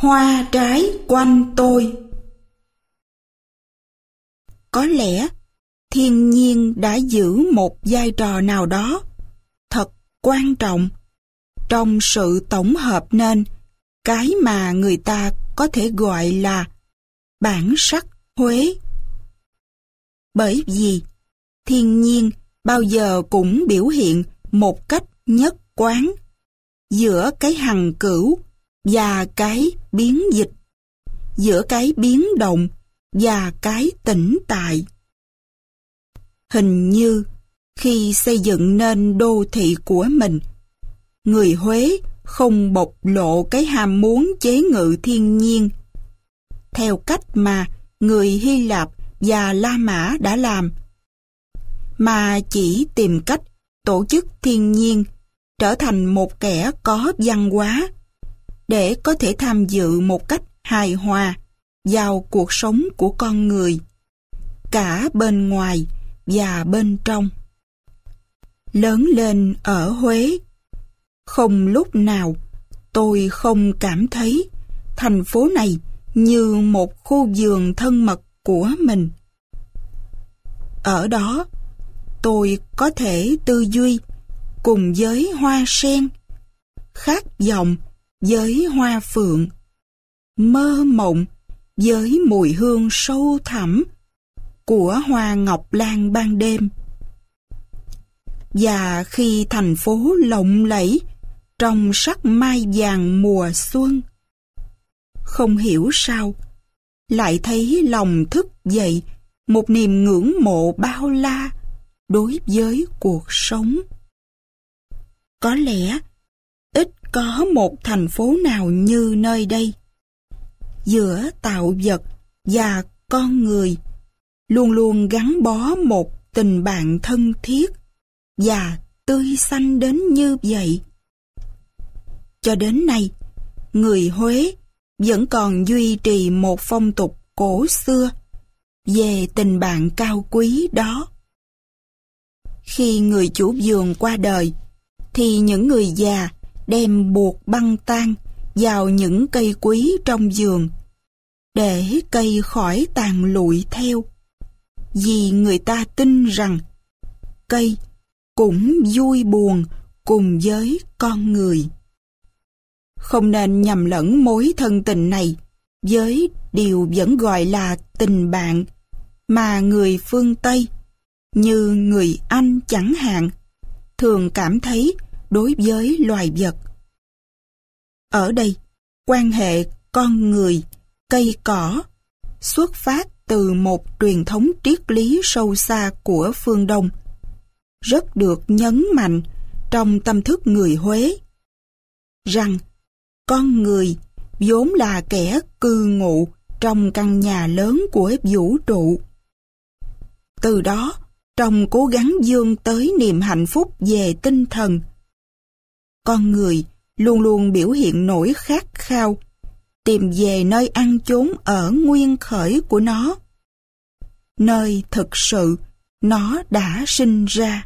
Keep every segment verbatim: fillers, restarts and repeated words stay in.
Hoa trái quanh tôi. Có lẽ thiên nhiên đã giữ một vai trò nào đó thật quan trọng trong sự tổng hợp nên cái mà người ta có thể gọi là bản sắc Huế. Bởi vì thiên nhiên bao giờ cũng biểu hiện một cách nhất quán giữa cái hằng cửu và cái biến dịch, giữa cái biến động và cái tĩnh tại. Hình như khi xây dựng nên đô thị của mình, người Huế không bộc lộ cái ham muốn chế ngự thiên nhiên theo cách mà người Hy Lạp và La Mã đã làm, mà chỉ tìm cách tổ chức thiên nhiên trở thành một kẻ có văn hóa để có thể tham dự một cách hài hòa vào cuộc sống của con người, cả bên ngoài và bên trong. Lớn lên ở Huế, không lúc nào tôi không cảm thấy thành phố này như một khu vườn thân mật của mình. Ở đó, tôi có thể tư duy cùng với hoa sen, khát vọng với hoa phượng, mơ mộng với mùi hương sâu thẳm của hoa ngọc lan ban đêm. Và khi thành phố lộng lẫy trong sắc mai vàng mùa xuân, không hiểu sao lại thấy lòng thức dậy một niềm ngưỡng mộ bao la đối với cuộc sống. Có lẽ ít có một thành phố nào như nơi đây. Giữa tạo vật và con người luôn luôn gắn bó một tình bạn thân thiết và tươi xanh đến như vậy. Cho đến nay, người Huế vẫn còn duy trì một phong tục cổ xưa về tình bạn cao quý đó. Khi người chủ vườn qua đời, thì những người già đem buộc băng tang vào những cây quý trong vườn để cây khỏi tàn lụi theo, vì người ta tin rằng cây cũng vui buồn cùng với con người. Không nên nhầm lẫn mối thân tình này với điều vẫn gọi là tình bạn mà người phương Tây, như người Anh chẳng hạn, thường cảm thấy đối với loài vật. Ở đây, quan hệ con người, cây cỏ xuất phát từ một truyền thống triết lý sâu xa của phương Đông, rất được nhấn mạnh trong tâm thức người Huế, rằng con người vốn là kẻ cư ngụ trong căn nhà lớn của vũ trụ. Từ đó, trong cố gắng vươn tới niềm hạnh phúc về tinh thần, con người luôn luôn biểu hiện nỗi khát khao tìm về nơi ăn chốn ở nguyên khởi của nó, nơi thực sự nó đã sinh ra.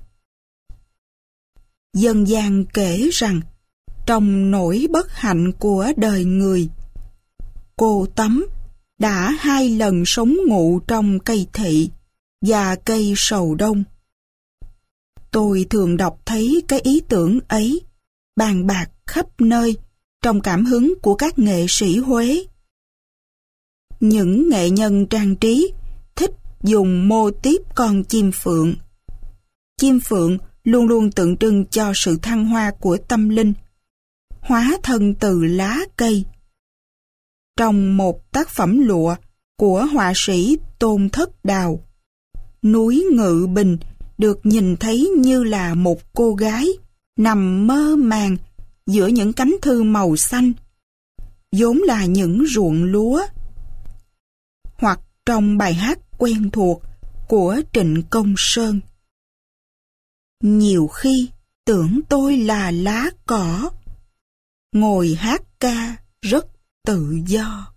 Dân gian kể rằng trong nỗi bất hạnh của đời người, cô Tấm đã hai lần sống ngụ trong cây thị và cây sầu đông. Tôi thường đọc thấy cái ý tưởng ấy bàn bạc khắp nơi trong cảm hứng của các nghệ sĩ Huế. Những nghệ nhân trang trí thích dùng mô típ con chim phượng. Chim phượng luôn luôn tượng trưng cho sự thăng hoa của tâm linh, hóa thân từ lá cây. Trong một tác phẩm lụa của họa sĩ Tôn Thất Đào, núi Ngự Bình được nhìn thấy như là một cô gái nằm mơ màng giữa những cánh thư màu xanh, vốn là những ruộng lúa. Hoặc trong bài hát quen thuộc của Trịnh Công Sơn: nhiều khi tưởng tôi là lá cỏ, ngồi hát ca rất tự do.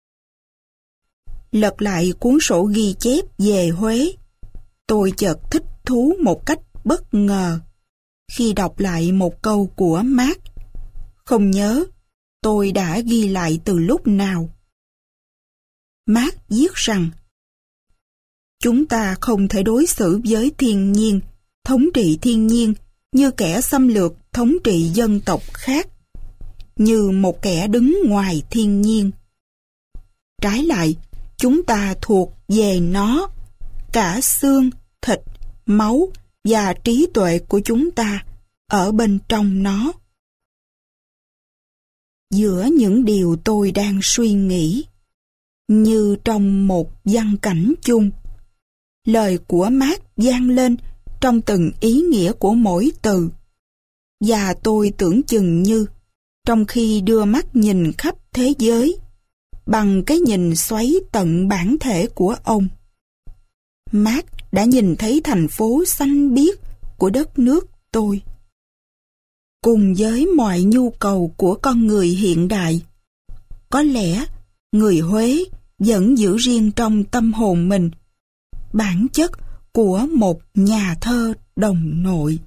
Lật lại cuốn sổ ghi chép về Huế, tôi chợt thích thú một cách bất ngờ khi đọc lại một câu của Mác. Không nhớ tôi đã ghi lại từ lúc nào. Marx viết rằng, chúng ta không thể đối xử với thiên nhiên, thống trị thiên nhiên như kẻ xâm lược thống trị dân tộc khác, như một kẻ đứng ngoài thiên nhiên. Trái lại, chúng ta thuộc về nó, cả xương, thịt, máu và trí tuệ của chúng ta ở bên trong nó. Giữa những điều tôi đang suy nghĩ, như trong một văn cảnh chung, lời của Marx vang lên trong từng ý nghĩa của mỗi từ, và tôi tưởng chừng như, trong khi đưa mắt nhìn khắp thế giới, bằng cái nhìn xoáy tận bản thể của ông, Marx đã nhìn thấy thành phố xanh biếc của đất nước tôi. Cùng với mọi nhu cầu của con người hiện đại, có lẽ người Huế vẫn giữ riêng trong tâm hồn mình bản chất của một nhà thơ đồng nội.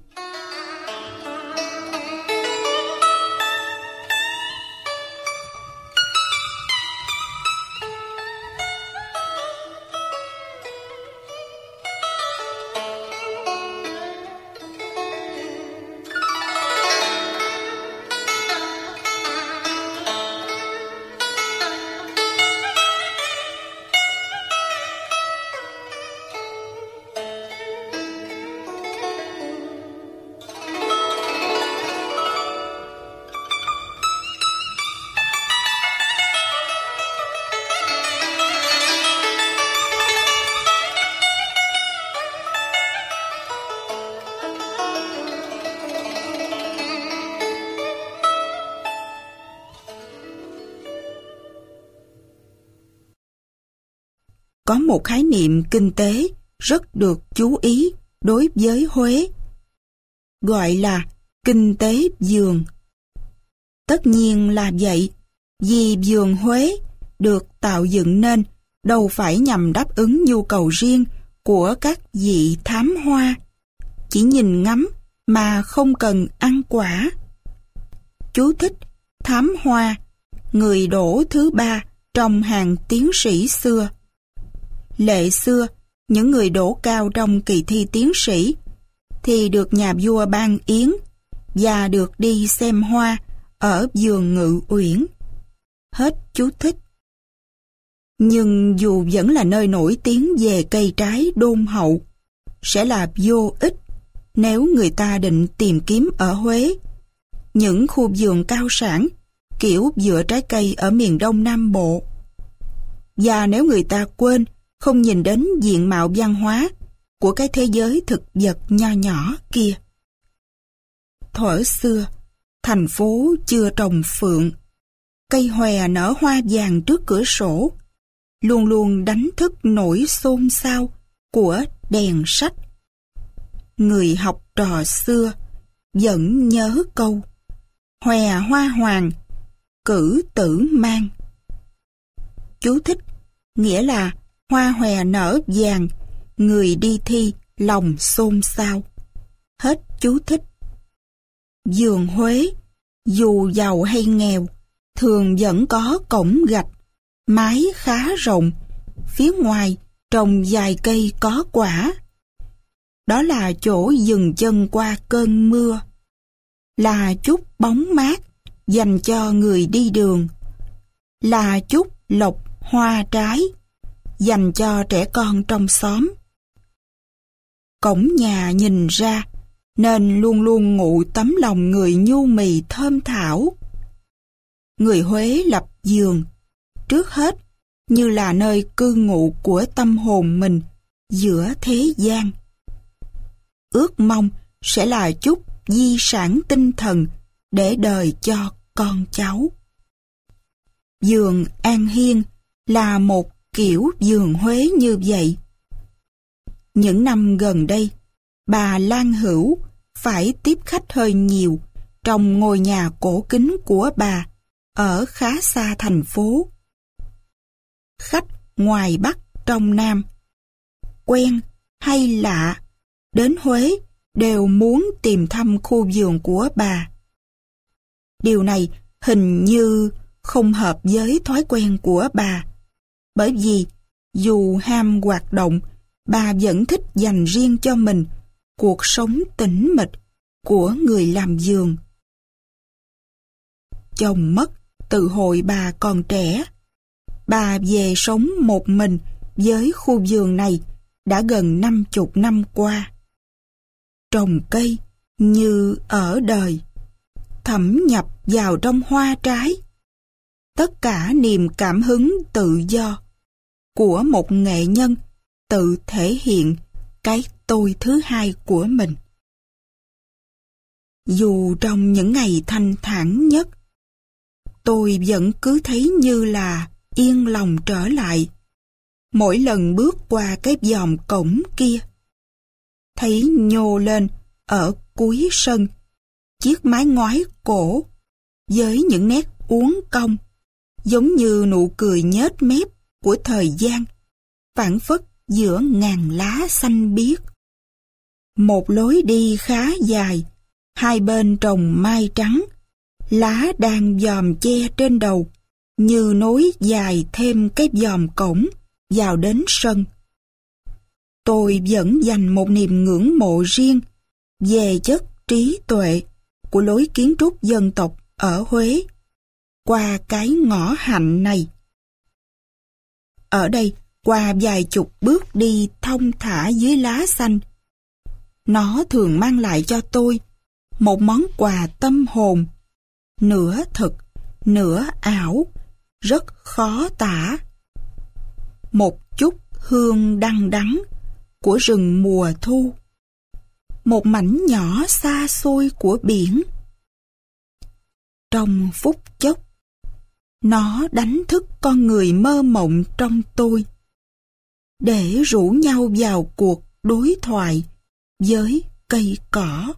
Có một khái niệm kinh tế rất được chú ý đối với Huế, gọi là kinh tế vườn. Tất nhiên là vậy, vì vườn Huế được tạo dựng nên đâu phải nhằm đáp ứng nhu cầu riêng của các vị thám hoa, chỉ nhìn ngắm mà không cần ăn quả. Chú thích: thám hoa, người đỗ thứ ba trong hàng tiến sĩ xưa. Lệ xưa, những người đỗ cao trong kỳ thi tiến sĩ thì được nhà vua ban yến và được đi xem hoa ở vườn Ngự Uyển. Hết chú thích. Nhưng dù vẫn là nơi nổi tiếng về cây trái đôn hậu, sẽ là vô ích nếu người ta định tìm kiếm ở Huế những khu vườn cao sản kiểu vựa trái cây ở miền Đông Nam Bộ. Và nếu người ta quên không nhìn đến diện mạo văn hóa của cái thế giới thực vật nho nhỏ kia. Thuở xưa, thành phố chưa trồng phượng, cây hòe nở hoa vàng trước cửa sổ, luôn luôn đánh thức nỗi xôn xao của đèn sách. Người học trò xưa vẫn nhớ câu hòe hoa hoàng, cử tử mang. Chú thích nghĩa là hoa hòe nở vàng, người đi thi lòng xôn xao. Hết chú thích. Vườn Huế, dù giàu hay nghèo, thường vẫn có cổng gạch, mái khá rộng, phía ngoài trồng vài cây có quả. Đó là chỗ dừng chân qua cơn mưa, là chút bóng mát dành cho người đi đường, là chút lộc hoa trái dành cho trẻ con trong xóm. Cổng nhà nhìn ra nên luôn luôn ngụ tấm lòng người nhu mì thơm thảo. Người Huế lập vườn trước hết như là nơi cư ngụ của tâm hồn mình giữa thế gian. Ước mong sẽ là chút di sản tinh thần để đời cho con cháu. Vườn An Hiên là một kiểu vườn Huế như vậy. Những năm gần đây, bà Lan Hữu phải tiếp khách hơi nhiều trong ngôi nhà cổ kính của bà ở khá xa thành phố. Khách ngoài Bắc trong Nam, quen hay lạ, đến Huế đều muốn tìm thăm khu vườn của bà. Điều này hình như không hợp với thói quen của bà. Bởi vì dù ham hoạt động, bà vẫn thích dành riêng cho mình cuộc sống tĩnh mịch của người làm vườn. Chồng mất từ hồi bà còn trẻ. Bà về sống một mình với khu vườn này đã gần năm chục năm qua. Trồng cây như ở đời, thẩm nhập vào trong hoa trái. Tất cả niềm cảm hứng tự do của một nghệ nhân tự thể hiện cái tôi thứ hai của mình. Dù trong những ngày thanh thản nhất, tôi vẫn cứ thấy như là yên lòng trở lại mỗi lần bước qua cái vòm cổng kia. Thấy nhô lên ở cuối sân chiếc mái ngói cổ với những nét uốn cong giống như nụ cười nhếch mép của thời gian phảng phất giữa ngàn lá xanh biếc. Một lối đi khá dài, hai bên trồng mai trắng, lá đang vòm che trên đầu như nối dài thêm cái vòm cổng vào đến sân. Tôi vẫn dành một niềm ngưỡng mộ riêng về chất trí tuệ của lối kiến trúc dân tộc ở Huế qua cái ngõ hạnh này. Ở đây, qua vài chục bước đi thong thả dưới lá xanh, nó thường mang lại cho tôi một món quà tâm hồn, nửa thực, nửa ảo, rất khó tả. Một chút hương đăng đắng của rừng mùa thu, một mảnh nhỏ xa xôi của biển. Trong phút chốc, nó đánh thức con người mơ mộng trong tôi, để rủ nhau vào cuộc đối thoại với cây cỏ.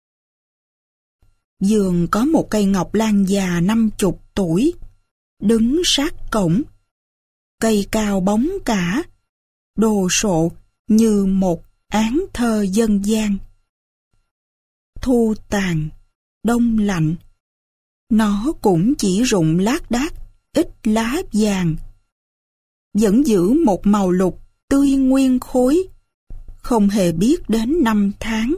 Vườn có một cây ngọc lan già năm chục tuổi, đứng sát cổng. Cây cao bóng cả, đồ sộ như một án thơ dân gian. Thu tàn, đông lạnh, nó cũng chỉ rụng lác đác ít lá vàng, vẫn giữ một màu lục tươi nguyên khối, không hề biết đến năm tháng.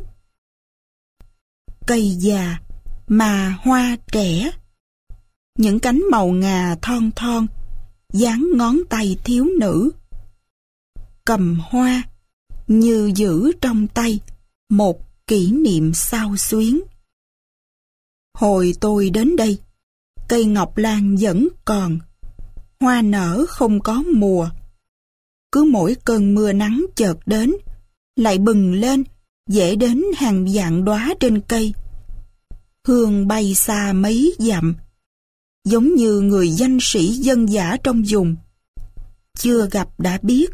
Cây già mà hoa trẻ, những cánh màu ngà thon thon, dáng ngón tay thiếu nữ. Cầm hoa như giữ trong tay một kỷ niệm xao xuyến. Hồi tôi đến đây, cây ngọc lan vẫn còn, hoa nở không có mùa. Cứ mỗi cơn mưa nắng chợt đến, lại bừng lên, dễ đến hàng vạn đóa trên cây. Hương bay xa mấy dặm, giống như người danh sĩ dân dã trong vùng. Chưa gặp đã biết.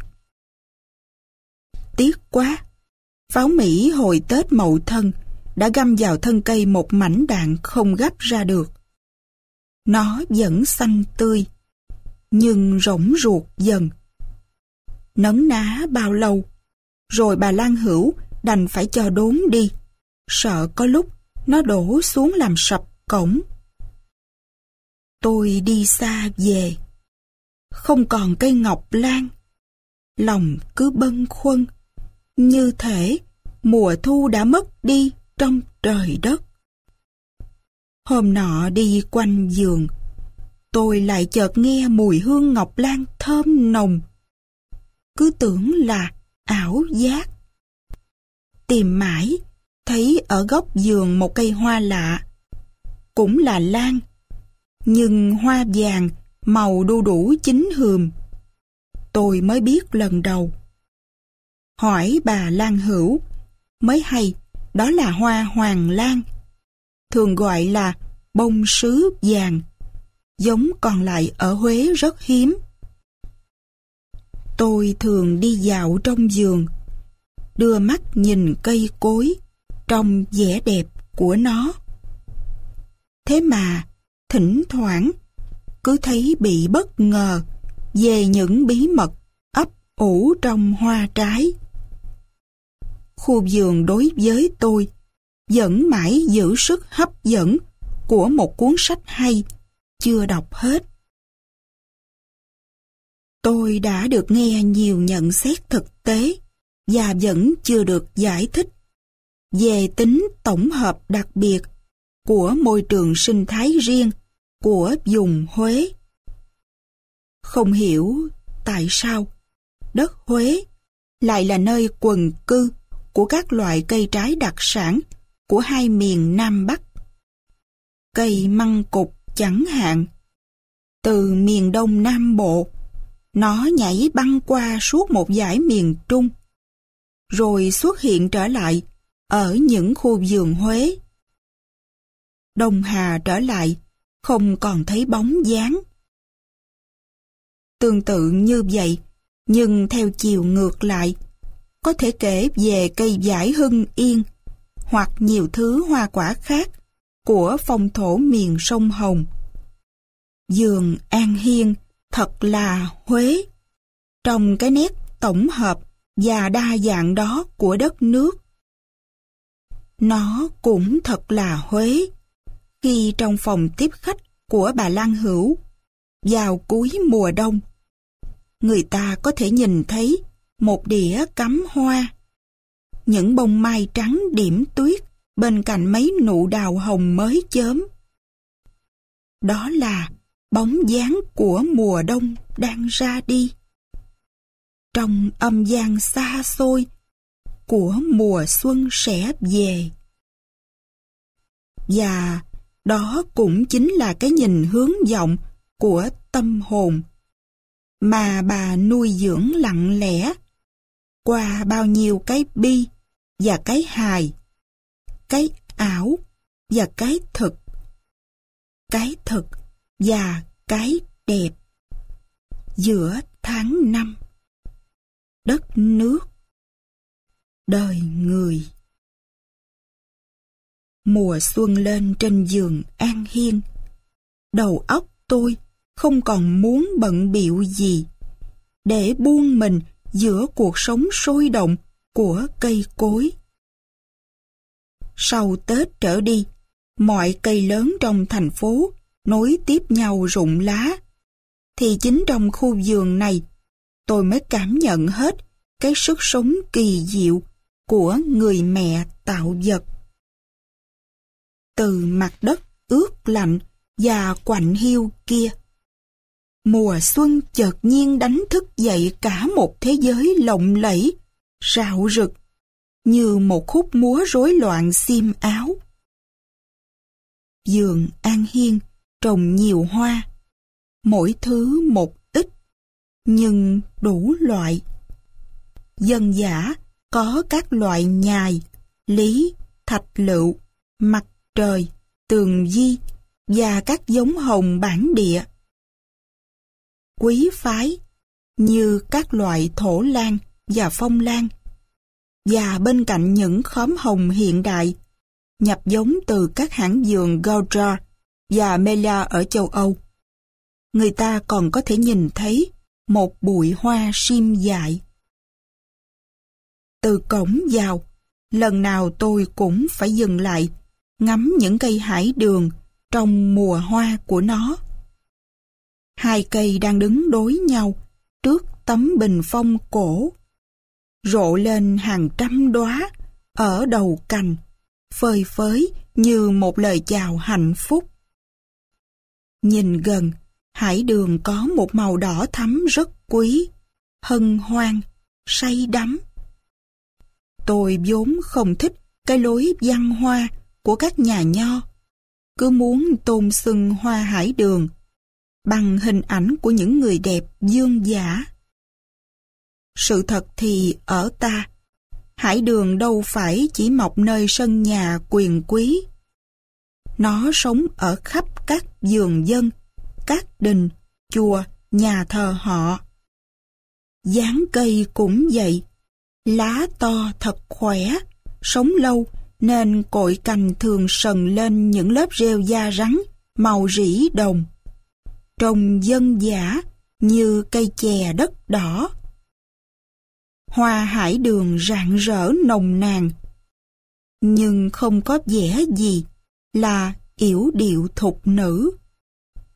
Tiếc quá, pháo Mỹ hồi Tết Mậu Thân đã găm vào thân cây một mảnh đạn không gấp ra được. Nó vẫn xanh tươi, nhưng rỗng ruột dần. Nấn ná bao lâu, rồi bà Lan Hữu đành phải cho đốn đi, sợ có lúc nó đổ xuống làm sập cổng. Tôi đi xa về, không còn cây ngọc lan, lòng cứ bâng khuâng, như thể mùa thu đã mất đi trong trời đất. Hôm nọ đi quanh vườn, tôi lại chợt nghe mùi hương ngọc lan thơm nồng. Cứ tưởng là ảo giác. Tìm mãi, thấy ở góc vườn một cây hoa lạ, cũng là lan, nhưng hoa vàng màu đu đủ chín hừm. Tôi mới biết lần đầu. Hỏi bà Lan Hữu, mới hay đó là hoa hoàng lan, thường gọi là bông sứ vàng, giống còn lại ở Huế rất hiếm. Tôi thường đi dạo trong vườn, đưa mắt nhìn cây cối trong vẻ đẹp của nó. Thế mà thỉnh thoảng cứ thấy bị bất ngờ về những bí mật ấp ủ trong hoa trái. Khu vườn đối với tôi vẫn mãi giữ sức hấp dẫn của một cuốn sách hay chưa đọc hết. Tôi đã được nghe nhiều nhận xét thực tế và vẫn chưa được giải thích về tính tổng hợp đặc biệt của môi trường sinh thái riêng của vùng Huế. Không hiểu tại sao đất Huế lại là nơi quần cư của các loại cây trái đặc sản của hai miền Nam Bắc. Cây măng cụt chẳng hạn, từ miền Đông Nam Bộ, nó nhảy băng qua suốt một dải miền Trung, rồi xuất hiện trở lại ở những khu vườn Huế. Đông Hà trở lại, không còn thấy bóng dáng. Tương tự như vậy, nhưng theo chiều ngược lại, có thể kể về cây vải Hưng Yên hoặc nhiều thứ hoa quả khác của phong thổ miền sông Hồng. Vườn An Hiên thật là Huế, trong cái nét tổng hợp và đa dạng đó của đất nước. Nó cũng thật là Huế, khi trong phòng tiếp khách của bà Lan Hữu, vào cuối mùa đông, người ta có thể nhìn thấy một đĩa cắm hoa, những bông mai trắng điểm tuyết bên cạnh mấy nụ đào hồng mới chớm. Đó là bóng dáng của mùa đông đang ra đi, trong âm vang xa xôi của mùa xuân sẽ về. Và đó cũng chính là cái nhìn hướng vọng của tâm hồn mà bà nuôi dưỡng lặng lẽ qua bao nhiêu cái bi và cái hài, cái ảo và cái thực, cái thực và cái đẹp giữa tháng năm, đất nước, đời người. Mùa xuân lên trên vườn An Hiên, đầu óc tôi không còn muốn bận bịu gì để buông mình giữa cuộc sống sôi động của cây cối. Sau Tết trở đi, mọi cây lớn trong thành phố nối tiếp nhau rụng lá, thì chính trong khu vườn này tôi mới cảm nhận hết cái sức sống kỳ diệu của người mẹ tạo vật. Từ mặt đất ướt lạnh và quạnh hiu kia, mùa xuân chợt nhiên đánh thức dậy cả một thế giới lộng lẫy, rạo rực, như một khúc múa rối loạn xiêm áo. Vườn An Hiên trồng nhiều hoa, mỗi thứ một ít, nhưng đủ loại. Dân dã có các loại nhài, lý, thạch lựu, mặt trời, tường vi và các giống hồng bản địa. Quý phái như các loại thổ lan và phong lan, và bên cạnh những khóm hồng hiện đại nhập giống từ các hãng vườn Gouda và Melia ở châu Âu, người ta còn có thể nhìn thấy một bụi hoa sim dại. Từ cổng vào, lần nào tôi cũng phải dừng lại ngắm những cây hải đường trong mùa hoa của nó. Hai cây đang đứng đối nhau trước tấm bình phong cổ, rộ lên hàng trăm đóa ở đầu cành, phơi phới như một lời chào hạnh phúc. Nhìn gần, hải đường có một màu đỏ thắm rất quý, hân hoan, say đắm. Tôi vốn không thích cái lối văn hoa của các nhà nho, cứ muốn tôn xưng hoa hải đường bằng hình ảnh của những người đẹp dương dã. Sự thật thì ở ta, hải đường đâu phải chỉ mọc nơi sân nhà quyền quý. Nó sống ở khắp các vườn dân, các đình, chùa, nhà thờ họ. Dáng cây cũng vậy, lá to thật khỏe, sống lâu nên cội cành thường sần lên những lớp rêu da rắn màu rỉ đồng, trông dân dã như cây chè đất đỏ. Hoa hải đường rạng rỡ nồng nàn, nhưng không có vẻ gì là yểu điệu thục nữ.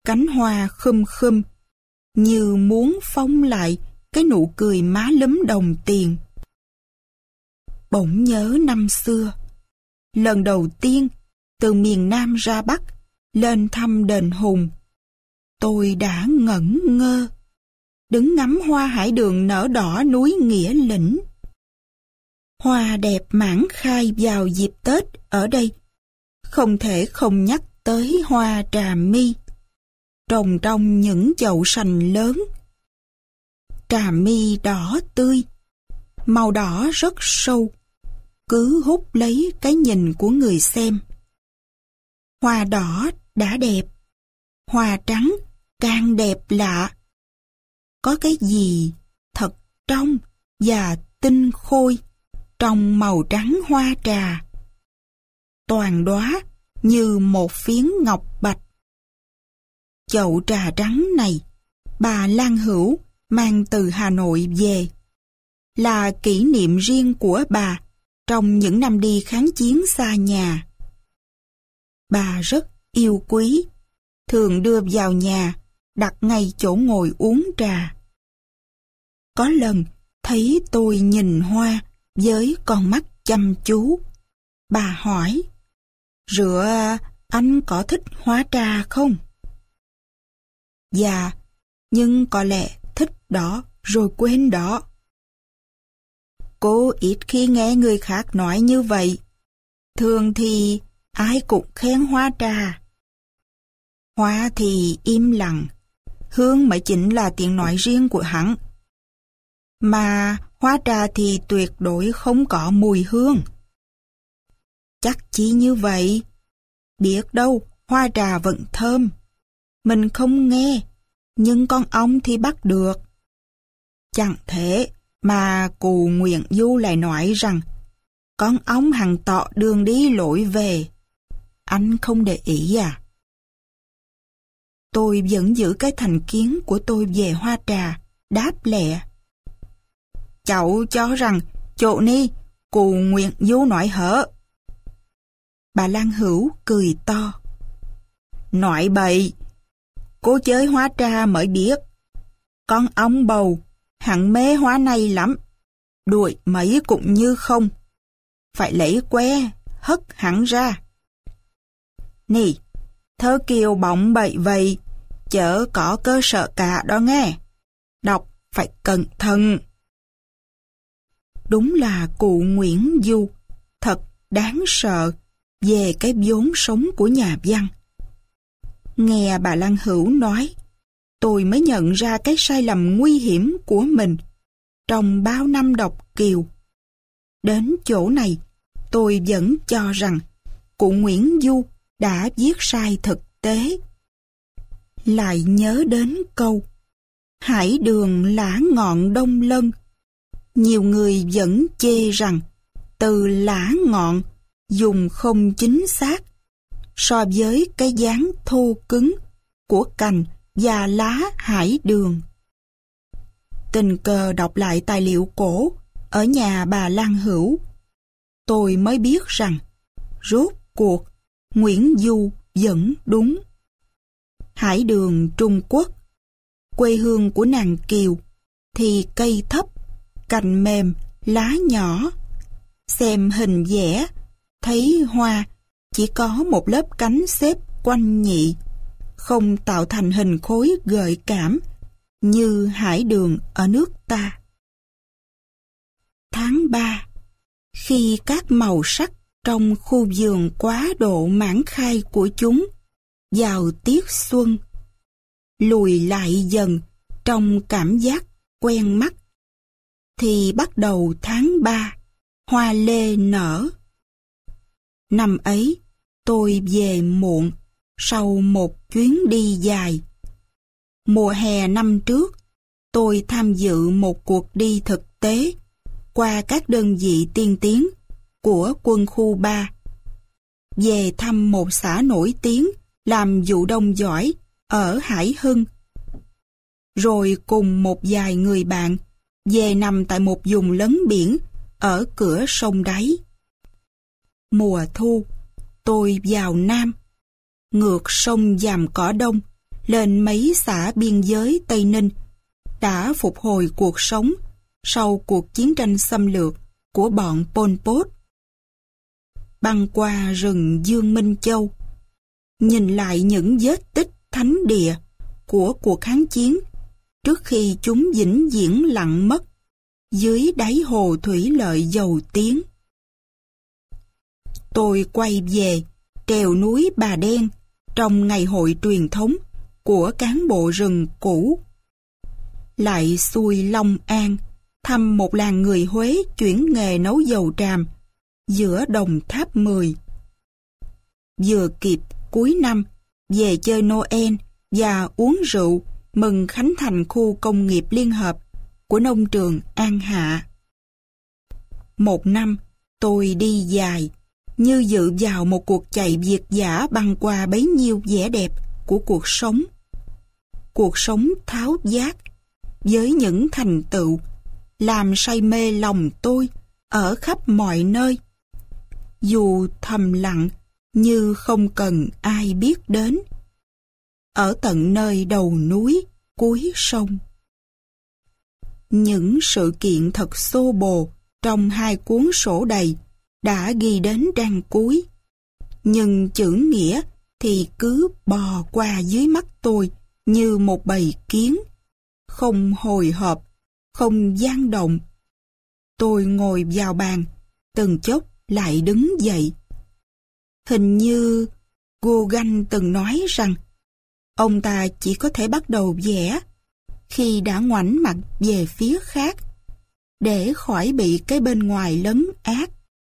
cánh hoa khum khum, như muốn phóng lại cái nụ cười má lúm đồng tiền. Bỗng nhớ năm xưa, lần đầu tiên từ miền Nam ra Bắc lên thăm đền Hùng, tôi đã ngẩn ngơ, đứng ngắm hoa hải đường nở đỏ núi Nghĩa Lĩnh. Hoa đẹp mãn khai vào dịp Tết ở đây, không thể không nhắc tới hoa trà mi, trồng trong những chậu sành lớn. Trà mi đỏ tươi, màu đỏ rất sâu, cứ hút lấy cái nhìn của người xem. Hoa đỏ đã đẹp, hoa trắng càng đẹp lạ. Có cái gì thật trong và tinh khôi trong màu trắng hoa trà. Toàn đóa như một phiến ngọc bạch. Chậu trà trắng này, bà Lan Hữu mang từ Hà Nội về, là kỷ niệm riêng của bà trong những năm đi kháng chiến xa nhà. Bà rất yêu quý, thường đưa vào nhà, đặt ngay chỗ ngồi uống trà. Có lần thấy tôi nhìn hoa với con mắt chăm chú, bà hỏi: "Rựa, anh có thích hoa trà không?" "Dạ, nhưng có lẽ thích đó rồi quên đó." Cô ít khi nghe người khác nói như vậy. Thường thì ai cũng khen hoa trà. Hoa thì im lặng, hương mới chính là tiếng nói riêng của hắn. Mà hoa trà thì tuyệt đối không có mùi hương. Chắc chỉ như vậy. Biết đâu hoa trà vẫn thơm. Mình không nghe, nhưng con ong thì bắt được. Chẳng thế mà cụ Nguyễn Du lại nói rằng con ong hằng tọ đường đi lối về. Anh không để ý à? Tôi vẫn giữ cái thành kiến của tôi về hoa trà, đáp lẹ: "Cháu cho rằng chỗ ni cụ Nguyễn Du nói hở." Bà Lan Hữu cười to: "Nói bậy, cô chơi hoa trà mới biết. Con ong bầu hẳn mê hoa này lắm, đuổi mấy cũng như không. Phải lấy que hất hẳn ra. Nì, thơ kiều bọng bậy vậy, chớ có cơ sở cả đó nghe. Đọc phải cẩn thận." Đúng là cụ Nguyễn Du thật đáng sợ về cái vốn sống của nhà văn. Nghe bà Lan Hữu nói, tôi mới nhận ra cái sai lầm nguy hiểm của mình trong bao năm đọc Kiều. Đến chỗ này, tôi vẫn cho rằng cụ Nguyễn Du đã viết sai thực tế. Lại nhớ đến câu "Hải đường lã ngọn đông lân", nhiều người vẫn chê rằng từ lã ngọn dùng không chính xác so với cái dáng thô cứng của cành và lá hải đường. Tình cờ đọc lại tài liệu cổ ở nhà bà Lan Hữu, tôi mới biết rằng rốt cuộc Nguyễn Du vẫn đúng. Hải đường Trung Quốc, quê hương của nàng Kiều, thì cây thấp, cành mềm, lá nhỏ. Xem hình vẽ, thấy hoa chỉ có một lớp cánh xếp quanh nhị, không tạo thành hình khối gợi cảm như hải đường ở nước ta. Tháng ba, khi các màu sắc trong khu vườn quá độ mãn khai của chúng vào tiết xuân, lùi lại dần trong cảm giác quen mắt, thì bắt đầu tháng ba, hoa lê nở. Năm ấy, tôi về muộn sau một chuyến đi dài. Mùa hè năm trước, tôi tham dự một cuộc đi thực tế qua các đơn vị tiên tiến của quân khu ba, về thăm một xã nổi tiếng làm vụ đông giỏi ở Hải Hưng. Rồi cùng một vài người bạn về nằm tại một vùng lấn biển ở cửa sông Đáy. Mùa thu, tôi vào Nam, ngược sông Giàm Cỏ Đông, lên mấy xã biên giới Tây Ninh, đã phục hồi cuộc sống sau cuộc chiến tranh xâm lược của bọn Pol Pot. Băng qua rừng Dương Minh Châu, nhìn lại những vết tích thánh địa của cuộc kháng chiến trước khi chúng vĩnh viễn lặng mất dưới đáy hồ thủy lợi dầu tiếng. Tôi quay về trèo núi Bà Đen trong ngày hội truyền thống của cán bộ rừng cũ. Lại xuôi Long An thăm một làng người Huế chuyển nghề nấu dầu tràm giữa Đồng Tháp mười. Vừa kịp cuối năm về chơi Noel và uống rượu mừng khánh thành khu công nghiệp liên hợp của nông trường An Hạ. Một năm tôi đi dài, như dự vào một cuộc chạy việt dã băng qua bấy nhiêu vẻ đẹp của cuộc sống. Cuộc sống tháo vát với những thành tựu làm say mê lòng tôi ở khắp mọi nơi, dù thầm lặng như không cần ai biết đến, ở tận nơi đầu núi cuối sông. Những sự kiện thật xô bồ trong hai cuốn sổ đầy đã ghi đến trang cuối, nhưng chữ nghĩa thì cứ bò qua dưới mắt tôi như một bầy kiến, không hồi hộp, không dao động. Tôi ngồi vào bàn, từng chốc lại đứng dậy. Hình như Gauguin từng nói rằng ông ta chỉ có thể bắt đầu vẽ khi đã ngoảnh mặt về phía khác, để khỏi bị cái bên ngoài lấn át.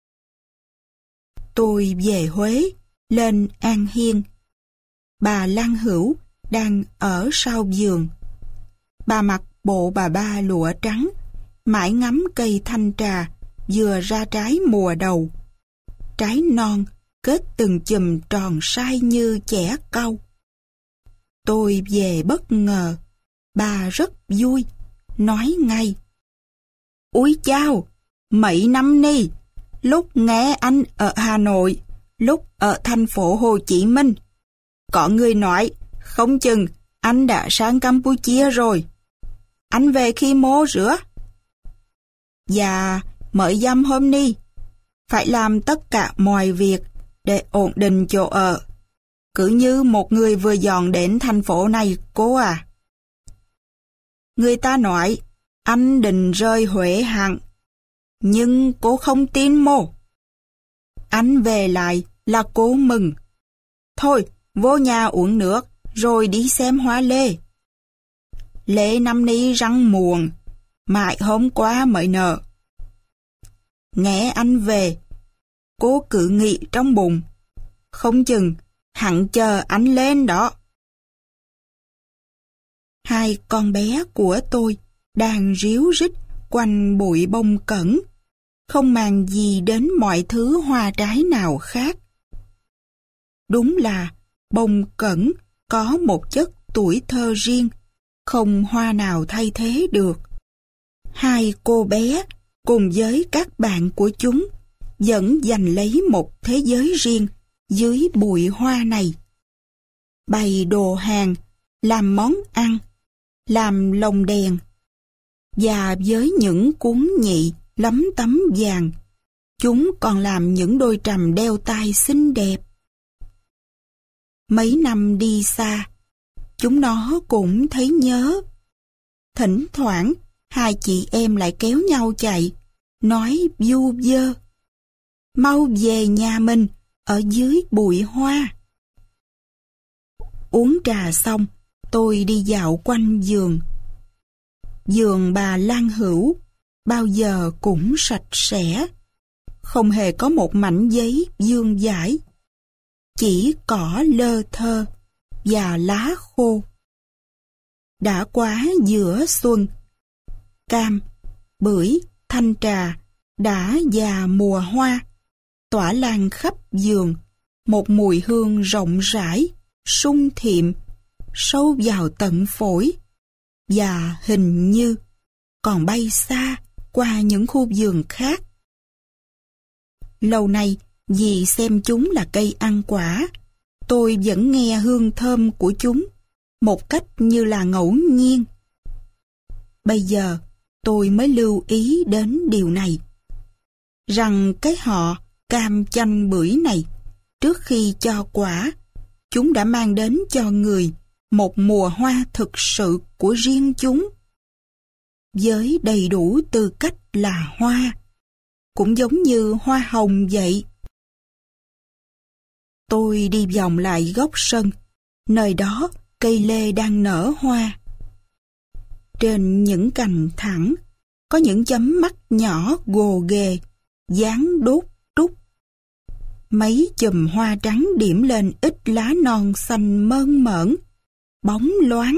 Tôi về Huế, lên An Hiên. Bà Lan Hữu đang ở sau giường. Bà mặc bộ bà ba lụa trắng, mãi ngắm cây thanh trà vừa ra trái mùa đầu. Trái non kết từng chùm tròn sai như chẻ cau. Tôi về bất ngờ, bà rất vui, nói ngay: "Úi chao, mấy năm ni, lúc nghe anh ở Hà Nội, lúc ở thành phố Hồ Chí Minh, có người nói không chừng anh đã sang Campuchia rồi. Anh về khi mô rửa?" "Dạ, mới dăm hôm ni, phải làm tất cả mọi việc để ổn định chỗ ở, cứ như một người vừa dọn đến thành phố này cô à." Người ta nói anh định rời Huế hẳn, nhưng cô không tin mô. Anh về lại là cô mừng. Thôi, vô nhà uống nước, rồi đi xem hoa lê. Lễ năm nay răng muộn, mãi hôm qua mới nở. Nghe anh về, cô cứ nghĩ trong bụng, không chừng hẳn chờ anh lên đó. Hai con bé của tôi đang ríu rít quanh bụi bông cẩn, không màng gì đến mọi thứ hoa trái nào khác. Đúng là bông cẩn có một chất tuổi thơ riêng, không hoa nào thay thế được. Hai cô bé cùng với các bạn của chúng vẫn giành lấy một thế giới riêng dưới bụi hoa này. Bày đồ hàng, làm món ăn, làm lồng đèn, và với những cuốn nhị lấm tấm vàng, chúng còn làm những đôi trầm đeo tai xinh đẹp. Mấy năm đi xa, chúng nó cũng thấy nhớ. Thỉnh thoảng, hai chị em lại kéo nhau chạy, nói vu vơ: "Mau về nhà mình, ở dưới bụi hoa." Uống trà xong, tôi đi dạo quanh giường. Giường bà Lan Hữu bao giờ cũng sạch sẽ, không hề có một mảnh giấy vương vãi, chỉ cỏ lơ thơ và lá khô. Đã quá giữa xuân, cam, bưởi, thanh trà đã già mùa hoa, tỏa lan khắp giường một mùi hương rộng rãi, sung thiệm, sâu vào tận phổi, và hình như còn bay xa qua những khu vườn khác. Lâu nay, vì xem chúng là cây ăn quả, tôi vẫn nghe hương thơm của chúng, một cách như là ngẫu nhiên. Bây giờ tôi mới lưu ý đến điều này, rằng cái họ cam chanh bưởi này, trước khi cho quả, chúng đã mang đến cho người một mùa hoa thực sự của riêng chúng, với đầy đủ tư cách là hoa, cũng giống như hoa hồng vậy. Tôi đi vòng lại góc sân, nơi đó cây lê đang nở hoa. Trên những cành thẳng, có những chấm mắt nhỏ gồ ghề, dáng đốt trúc. Mấy chùm hoa trắng điểm lên ít lá non xanh mơn mởn, bóng loáng.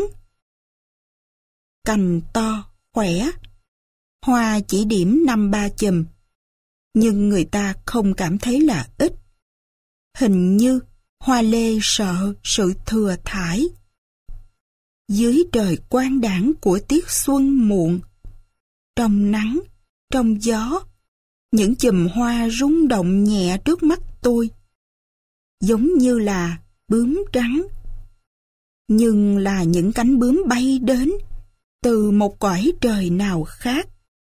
Cành to, khỏe, hoa chỉ điểm năm ba chùm, nhưng người ta không cảm thấy là ít. Hình như hoa lê sợ sự thừa thãi. Dưới trời quang đãng của tiết xuân muộn, trong nắng, trong gió, những chùm hoa rung động nhẹ trước mắt tôi, giống như là bướm trắng, nhưng là những cánh bướm bay đến từ một cõi trời nào khác.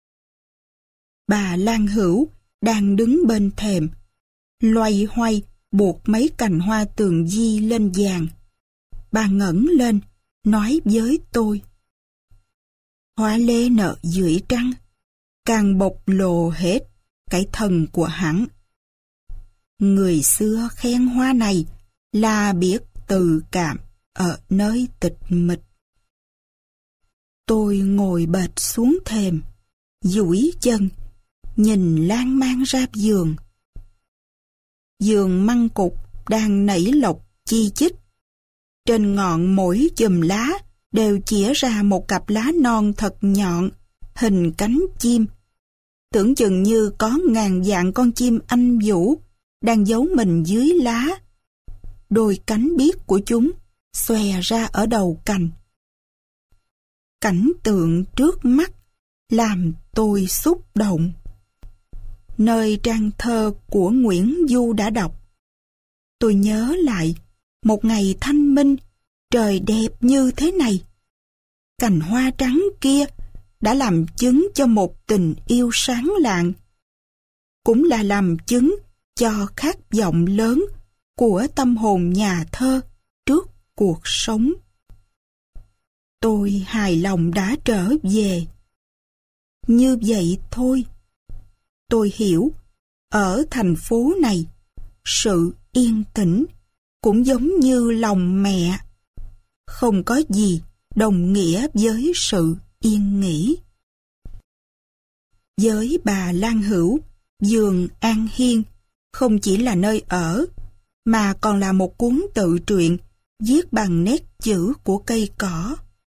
Bà Lan Hữu đang đứng bên thềm, loay hoay buộc mấy cành hoa tường di lên vàng. Bà ngẩng lên, nói với tôi: hoa lê nở dưới trăng, càng bộc lộ hết cái thần của hắn. Người xưa khen hoa này là biết từ cảm ở nơi tịch mịch. Tôi ngồi bệt xuống thềm, duỗi chân, nhìn lan man ra giường. Giường măng cục đang nảy lộc chi chít. Trên ngọn mỗi chùm lá đều chĩa ra một cặp lá non thật nhọn, hình cánh chim. Tưởng chừng như có ngàn vạn con chim anh vũ đang giấu mình dưới lá. Đôi cánh biếc của chúng xòe ra ở đầu cành. Cảnh tượng trước mắt làm tôi xúc động. Nơi trang thơ của Nguyễn Du đã đọc, tôi nhớ lại một ngày thanh minh, trời đẹp như thế này. Cành hoa trắng kia đã làm chứng cho một tình yêu sáng lạng, cũng là làm chứng cho khát vọng lớn của tâm hồn nhà thơ trước cuộc sống. Tôi hài lòng đã trở về. Như vậy thôi. Tôi hiểu, ở thành phố này, sự yên tĩnh cũng giống như lòng mẹ. Không có gì đồng nghĩa với sự yên nghỉ. Với bà Lan Hữu, vườn An Hiên không chỉ là nơi ở, mà còn là một cuốn tự truyện viết bằng nét chữ của cây cỏ.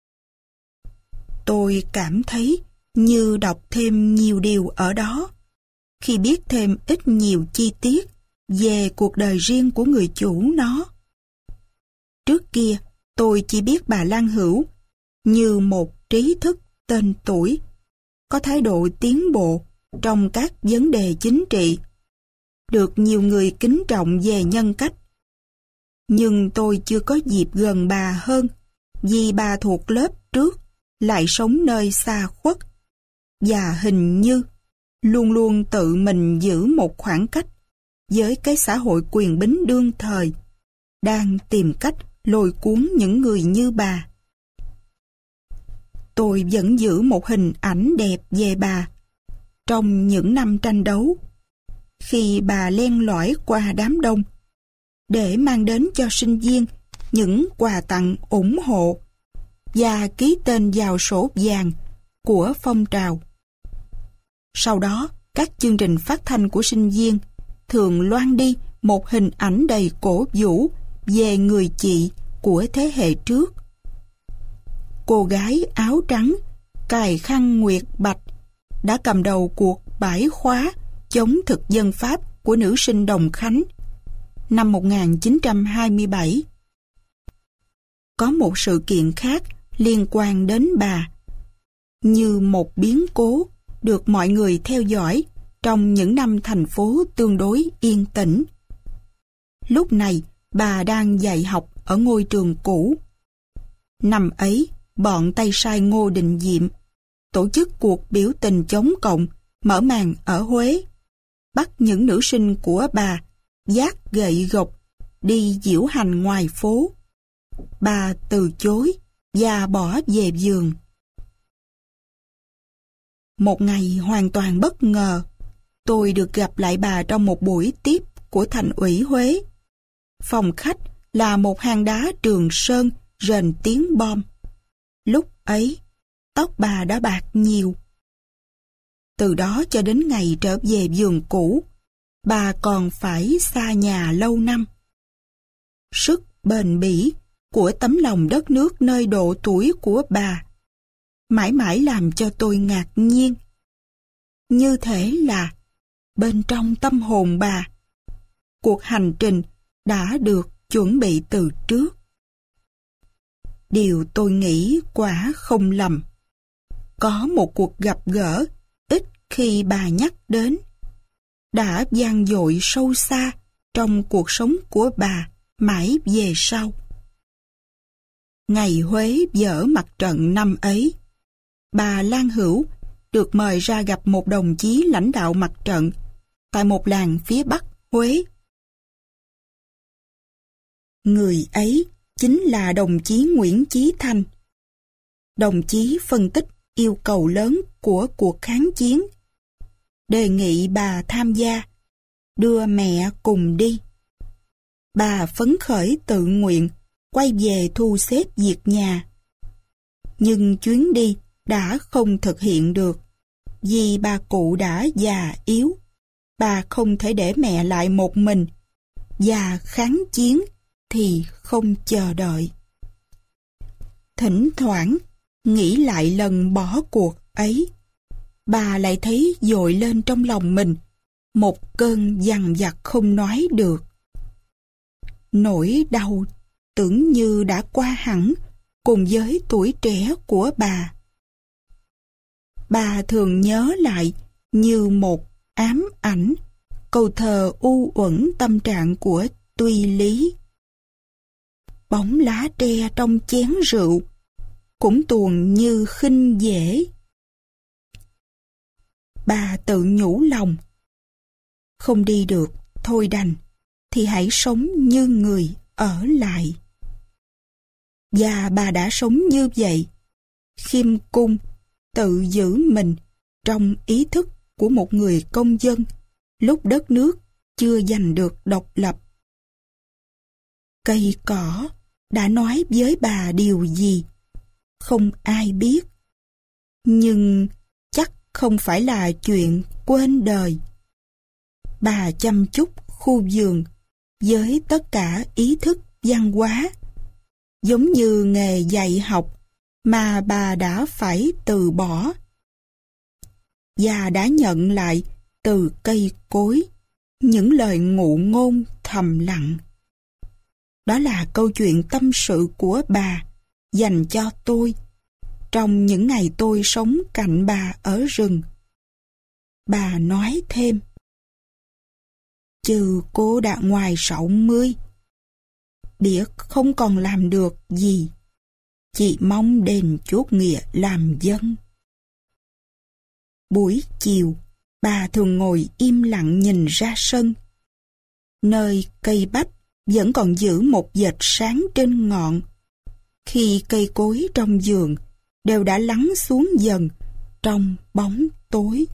Tôi cảm thấy như đọc thêm nhiều điều ở đó, khi biết thêm ít nhiều chi tiết về cuộc đời riêng của người chủ nó. Trước kia, tôi chỉ biết bà Lan Hữu như một trí thức tên tuổi, có thái độ tiến bộ trong các vấn đề chính trị, được nhiều người kính trọng về nhân cách. Nhưng tôi chưa có dịp gần bà hơn, vì bà thuộc lớp trước, lại sống nơi xa khuất, và hình như luôn luôn tự mình giữ một khoảng cách với cái xã hội quyền bính đương thời, đang tìm cách lôi cuốn những người như bà. Tôi vẫn giữ một hình ảnh đẹp về bà trong những năm tranh đấu, khi bà len lỏi qua đám đông để mang đến cho sinh viên những quà tặng ủng hộ và ký tên vào sổ vàng của phong trào. Sau đó, các chương trình phát thanh của sinh viên thường loan đi một hình ảnh đầy cổ vũ về người chị của thế hệ trước. Cô gái áo trắng, cài khăn nguyệt bạch, đã cầm đầu cuộc bãi khóa chống thực dân Pháp của nữ sinh Đồng Khánh năm một nghìn chín trăm hai mươi bảy. Có một sự kiện khác liên quan đến bà, như một biến cố được mọi người theo dõi trong những năm thành phố tương đối yên tĩnh. Lúc này, bà đang dạy học ở ngôi trường cũ. Năm ấy, bọn tay sai Ngô Đình Diệm tổ chức cuộc biểu tình chống cộng mở màn ở Huế, bắt những nữ sinh của bà vác gậy gộc đi diễu hành ngoài phố. Bà từ chối và bỏ về giường. Một ngày hoàn toàn bất ngờ, tôi được gặp lại bà trong một buổi tiếp của Thành ủy Huế. Phòng khách là một hang đá Trường Sơn rền tiếng bom. Lúc ấy, tóc bà đã bạc nhiều. Từ đó cho đến ngày trở về giường cũ, bà còn phải xa nhà lâu năm. Sức bền bỉ của tấm lòng đất nước nơi độ tuổi của bà mãi mãi làm cho tôi ngạc nhiên. Như thể là bên trong tâm hồn bà, cuộc hành trình đã được chuẩn bị từ trước. Điều tôi nghĩ quả không lầm. Có một cuộc gặp gỡ ít khi bà nhắc đến, đã vang dội sâu xa trong cuộc sống của bà mãi về sau. Ngày Huế dỡ mặt trận năm ấy, bà Lan Hữu được mời ra gặp một đồng chí lãnh đạo mặt trận tại một làng phía bắc Huế. Người ấy chính là đồng chí Nguyễn Chí Thanh. Đồng chí phân tích yêu cầu lớn của cuộc kháng chiến, đề nghị bà tham gia, đưa mẹ cùng đi. Bà phấn khởi tự nguyện quay về thu xếp việc nhà. Nhưng chuyến đi đã không thực hiện được, vì bà cụ đã già yếu. Bà không thể để mẹ lại một mình, và kháng chiến thì không chờ đợi. Thỉnh thoảng, nghĩ lại lần bỏ cuộc ấy, bà lại thấy dội lên trong lòng mình một cơn dằn vặt không nói được. Nỗi đau tưởng như đã qua hẳn cùng với tuổi trẻ của bà. Bà thường nhớ lại như một ám ảnh câu thơ u uẩn tâm trạng của Tuy Lý. Bóng lá tre trong chén rượu cũng tuồn như khinh dễ. Bà tự nhủ lòng, không đi được thôi đành, thì hãy sống như người ở lại. Và bà đã sống như vậy, khiêm cung, tự giữ mình trong ý thức của một người công dân lúc đất nước chưa giành được độc lập. Cây cỏ đã nói với bà điều gì, không ai biết. Nhưng chắc không phải là chuyện quên đời. Bà chăm chút khu vườn với tất cả ý thức văn hóa, giống như nghề dạy học mà bà đã phải từ bỏ, và đã nhận lại từ cây cối những lời ngụ ngôn thầm lặng. Đó là câu chuyện tâm sự của bà dành cho tôi trong những ngày tôi sống cạnh bà ở rừng. Bà nói thêm, trừ cô đã ngoài sáu mươi, biết không còn làm được gì, chỉ mong đền chốt nghĩa làm dân. Buổi chiều, bà thường ngồi im lặng nhìn ra sân. Nơi cây bách vẫn còn giữ một vệt sáng trên ngọn, khi cây cối trong vườn đều đã lắng xuống dần trong bóng tối.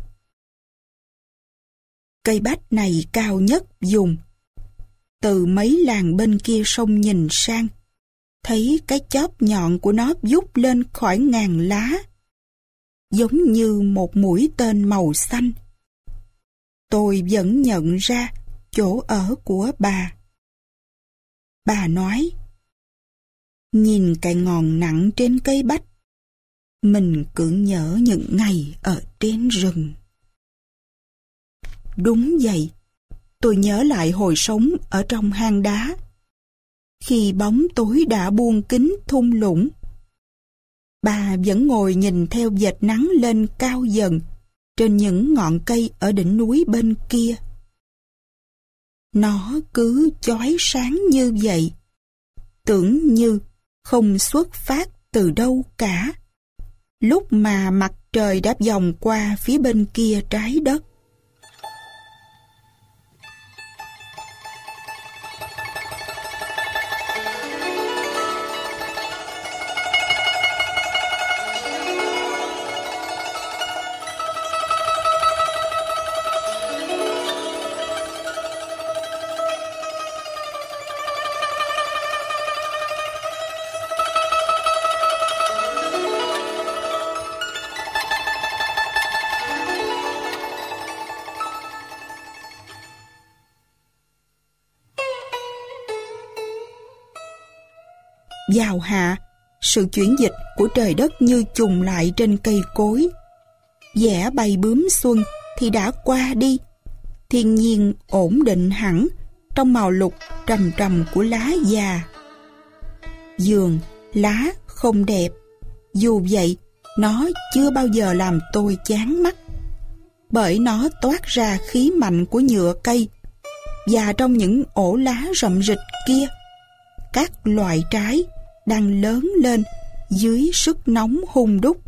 Cây bách này cao nhất vùng. Từ mấy làng bên kia sông nhìn sang, thấy cái chóp nhọn của nó vút lên khỏi ngàn lá, giống như một mũi tên màu xanh. Tôi vẫn nhận ra chỗ ở của bà. Bà nói, nhìn cái ngọn nặng trên cây bách, mình cứ nhớ những ngày ở trên rừng. Đúng vậy, tôi nhớ lại hồi sống ở trong hang đá, khi bóng tối đã buông kín thung lũng. Bà vẫn ngồi nhìn theo vệt nắng lên cao dần trên những ngọn cây ở đỉnh núi bên kia. Nó cứ chói sáng như vậy, tưởng như không xuất phát từ đâu cả. Lúc mà mặt trời đã vòng qua phía bên kia trái đất. Vào hạ, sự chuyển dịch của trời đất như chùng lại trên cây cối. Vẻ bay bướm xuân thì đã qua đi, thiên nhiên ổn định hẳn trong màu lục trầm trầm của lá già. Vườn, lá không đẹp, dù vậy nó chưa bao giờ làm tôi chán mắt, bởi nó toát ra khí mạnh của nhựa cây, và trong những ổ lá rậm rịch kia, các loại trái đang lớn lên dưới sức nóng hun đúc.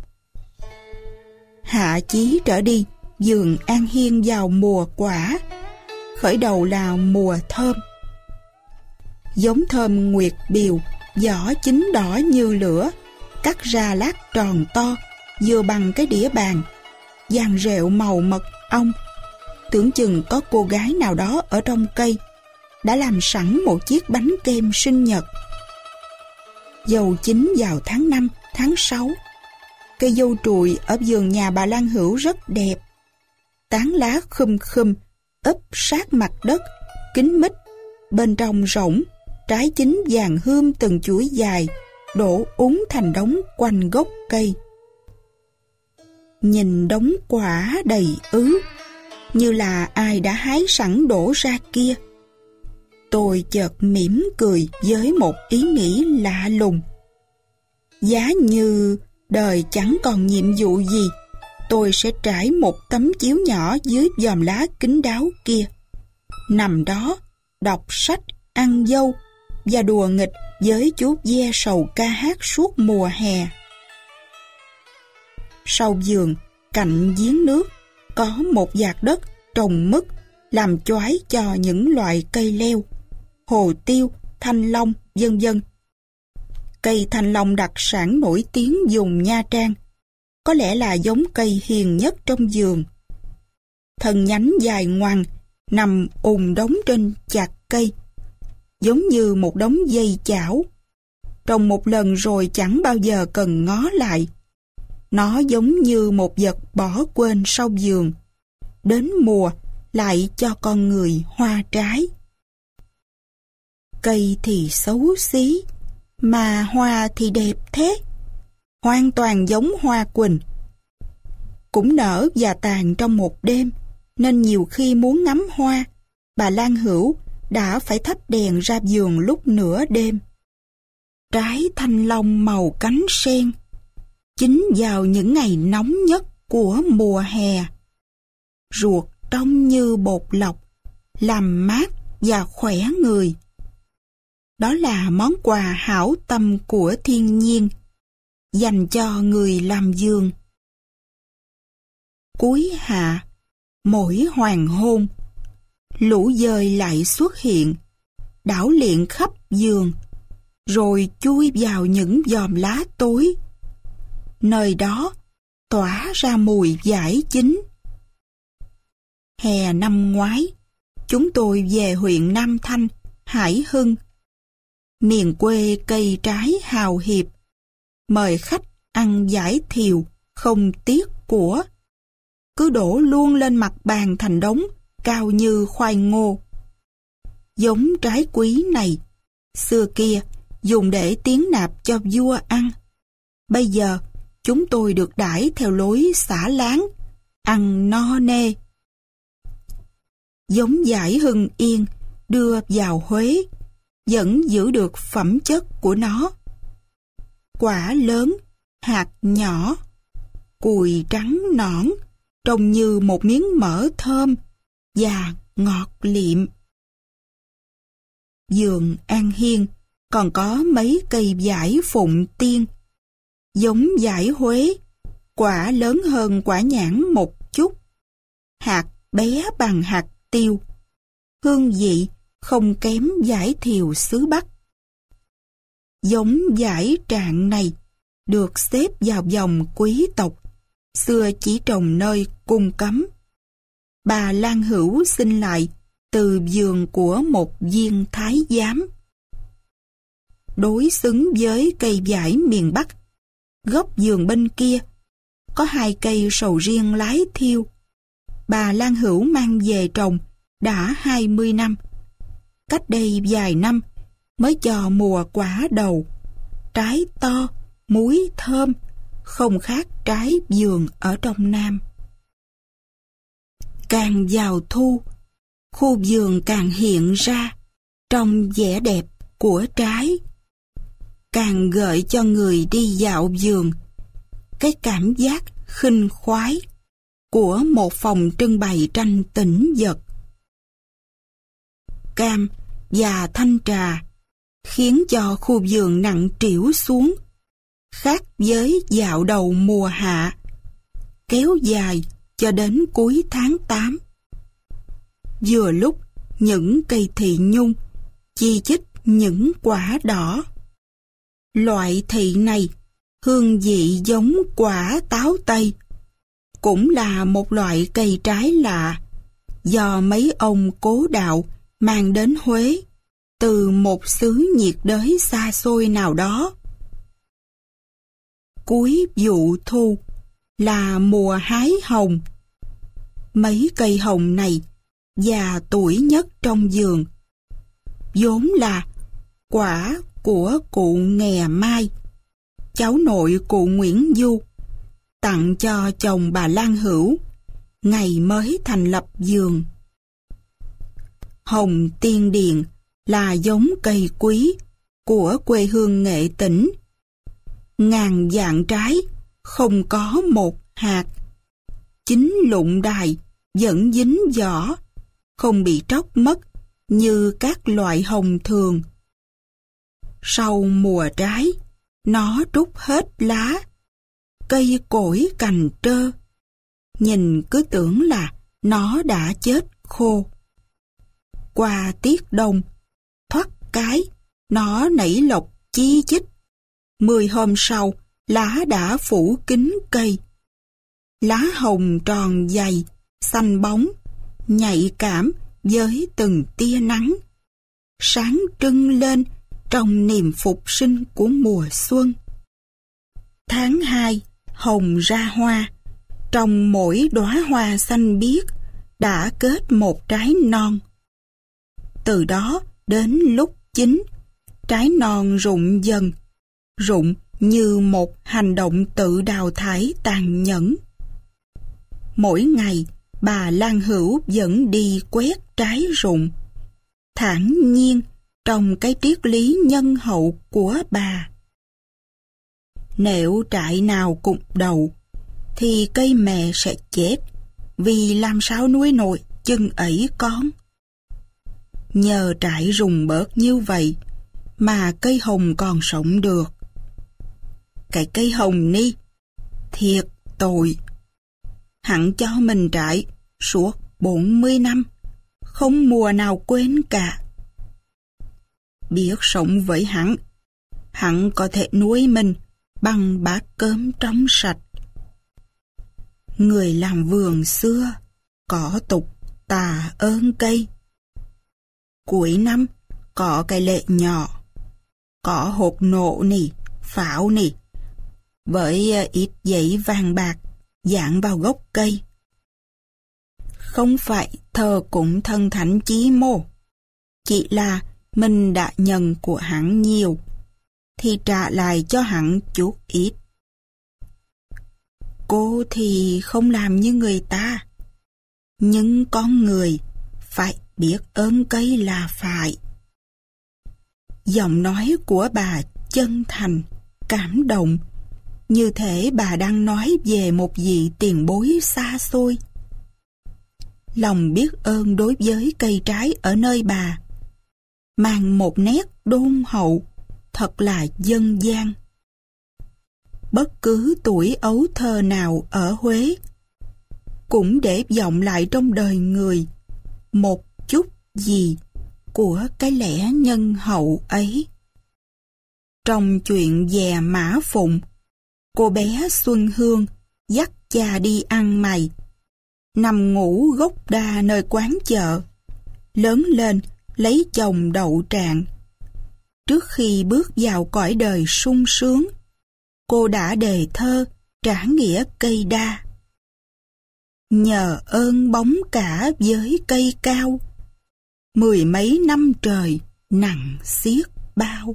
Hạ chí trở đi, vườn An Hiên vào mùa quả, khởi đầu là mùa thơm. Giống thơm nguyệt biều, vỏ chín đỏ như lửa, cắt ra lát tròn to, vừa bằng cái đĩa bàn, vàng rệu màu mật ong. Tưởng chừng có cô gái nào đó ở trong cây đã làm sẵn một chiếc bánh kem sinh nhật. Dâu chín vào tháng năm, tháng sáu. Cây dâu trùi ở vườn nhà bà Lan Hữu rất đẹp. Tán lá khum khum, ấp sát mặt đất, kín mít. Bên trong rỗng, trái chín vàng hươm từng chuỗi dài, đổ úng thành đống quanh gốc cây. Nhìn đống quả đầy ứ, như là ai đã hái sẵn đổ ra kia. Tôi chợt mỉm cười với một ý nghĩ lạ lùng. Giá như đời chẳng còn nhiệm vụ gì, tôi sẽ trải một tấm chiếu nhỏ dưới vòm lá kín đáo kia, nằm đó đọc sách, ăn dâu và đùa nghịch với chú ve sầu ca hát suốt mùa hè. Sau vườn, cạnh giếng nước, có một vạt đất trồng mứt làm choái cho những loại cây leo, hồ tiêu, thanh long, vân vân. Cây thanh long đặc sản nổi tiếng vùng Nha Trang, có lẽ là giống cây hiền nhất trong vườn. Thân nhánh dài ngoằng, nằm ùn đống trên chạc cây, giống như một đống dây chảo. Trồng một lần rồi chẳng bao giờ cần ngó lại. Nó giống như một vật bỏ quên sau vườn, đến mùa lại cho con người hoa trái. Cây thì xấu xí, mà hoa thì đẹp thế, hoàn toàn giống hoa quỳnh. Cũng nở và tàn trong một đêm, nên nhiều khi muốn ngắm hoa, bà Lan Hữu đã phải thắp đèn ra vườn lúc nửa đêm. Trái thanh long màu cánh sen, chín vào những ngày nóng nhất của mùa hè. Ruột trong như bột lọc, làm mát và khỏe người. Đó là món quà hảo tâm của thiên nhiên, dành cho người làm vườn. Cuối hạ, mỗi hoàng hôn, lũ dơi lại xuất hiện, đảo liện khắp vườn, rồi chui vào những vòm lá tối. Nơi đó tỏa ra mùi vải chín. Hè năm ngoái, chúng tôi về huyện Nam Thanh, Hải Hưng. Miền quê cây trái hào hiệp, mời khách ăn vải thiều không tiếc của, cứ đổ luôn lên mặt bàn thành đống cao như khoai ngô. Giống trái quý này, xưa kia dùng để tiến nạp cho vua ăn. Bây giờ chúng tôi được đãi theo lối xả láng, ăn no nê. Giống vải Hưng Yên đưa vào Huế vẫn giữ được phẩm chất của nó. Quả lớn, hạt nhỏ, cùi trắng nõn, trông như một miếng mỡ thơm và ngọt liệm. Vườn An Hiên còn có mấy cây vải phụng tiên, giống dải Huế, quả lớn hơn quả nhãn một chút. Hạt bé bằng hạt tiêu, hương vị không kém dải thiều xứ Bắc. Giống dải Trạng này được xếp vào dòng quý tộc, xưa chỉ trồng nơi cung cấm. Bà Lan Hữu xin lại từ vườn của một viên thái giám. Đối xứng với cây vải miền Bắc, góc vườn bên kia có hai cây sầu riêng lái thiêu. Bà Lan Hữu mang về trồng đã hai mươi năm. Cách đây vài năm mới cho mùa quả đầu, trái to, múi thơm, không khác trái vườn ở trong Nam. Càng vào thu, khu vườn càng hiện ra trong vẻ đẹp của trái, càng gợi cho người đi dạo vườn cái cảm giác khinh khoái của một phòng trưng bày tranh tĩnh vật. Cam và thanh trà khiến cho khu vườn nặng trĩu xuống, khác với dạo đầu mùa hạ, kéo dài cho đến cuối tháng tám. Vừa lúc những cây thị nhung chi chít những quả đỏ. Loại thị này hương vị giống quả táo Tây, cũng là một loại cây trái lạ do mấy ông cố đạo mang đến Huế từ một xứ nhiệt đới xa xôi nào đó. Cuối vụ thu là mùa hái hồng. Mấy cây hồng này già tuổi nhất trong vườn, vốn là quả của cụ Nghè Mai, cháu nội cụ Nguyễn Du, tặng cho chồng bà Lan Hữu ngày mới thành lập vườn. Hồng Tiên Điền là giống cây quý của quê hương Nghệ Tĩnh. Ngàn vạn trái, không có một hạt. Chín lụng đài vẫn dính vỏ, không bị tróc mất như các loại hồng thường. Sau mùa trái, nó trút hết lá, cây cỗi cành trơ. Nhìn cứ tưởng là nó đã chết khô. Qua tiết đông, thoắt cái, nó nảy lộc chi chít. Mười hôm sau, lá đã phủ kín cây. Lá hồng tròn dày, xanh bóng, nhạy cảm với từng tia nắng, sáng trưng lên trong niềm phục sinh của mùa xuân. Tháng hai, hồng ra hoa, trong mỗi đóa hoa xanh biếc đã kết một trái non. Từ đó đến lúc chín, trái non rụng dần, rụng như một hành động tự đào thải tàn nhẫn. Mỗi ngày, bà Lan Hữu vẫn đi quét trái rụng, thản nhiên trong cái triết lý nhân hậu của bà. Nếu trại nào cụp đầu, thì cây mè sẽ chết, vì làm sao nuôi nổi chừng ấy con. Nhờ trại rùng bớt như vậy, mà cây hồng còn sống được. Cái cây hồng ni, thiệt tội. Hắn cho mình trại suốt bốn mươi năm, không mùa nào quên cả. Biết sống với hắn, hắn có thể nuôi mình bằng bát cơm trong sạch. Người làm vườn xưa có tục tạ ơn cây. Cuối năm có cái lệ nhỏ, có hột nổ nì, pháo nì, với ít giấy vàng bạc dán vào gốc cây. Không phải thờ cúng thần thánh chí mô, chỉ là mình đã nhận của hắn nhiều, thì trả lại cho hắn chút ít. Cô thì không làm như người ta, nhưng con người phải biết ơn cây là phải. Giọng nói của bà chân thành, cảm động, như thể bà đang nói về một vị tiền bối xa xôi. Lòng biết ơn đối với cây trái ở nơi bà mang một nét đôn hậu, thật là dân gian. bất cứ tuổi ấu thơ nào ở Huế, cũng để vọng lại trong đời người một chút gì của cái lẽ nhân hậu ấy. Trong chuyện Dè Mã Phụng, cô bé Xuân Hương dắt cha đi ăn mày, nằm ngủ gốc đa nơi quán chợ, lớn lên lấy chồng đậu trạng. Trước khi bước vào cõi đời sung sướng, cô đã đề thơ trả nghĩa cây đa. Nhờ ơn bóng cả với cây cao, mười mấy năm trời nặng xiết bao.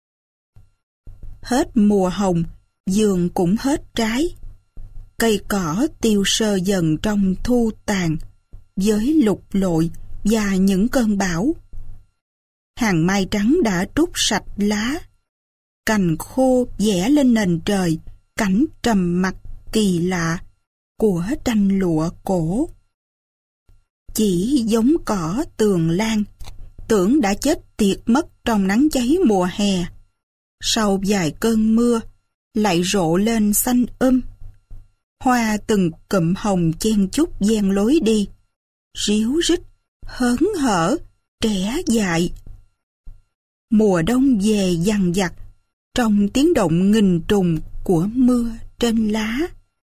Hết mùa hồng, vườn cũng hết trái, cây cỏ tiêu sơ dần trong thu tàn, với lục lội và những cơn bão. Hàng mai trắng đã trút sạch lá, cành khô vẽ lên nền trời cảnh trầm mặc kỳ lạ của tranh lụa cổ. Chỉ giống cỏ tường lan, tưởng đã chết tiệt mất trong nắng cháy mùa hè, sau vài cơn mưa lại rộ lên xanh um. Hoa từng cụm hồng chen chúc gian lối đi, ríu rít, hớn hở, trẻ dại. Mùa đông về dằng dặc, trong tiếng động nghìn trùng của mưa trên lá.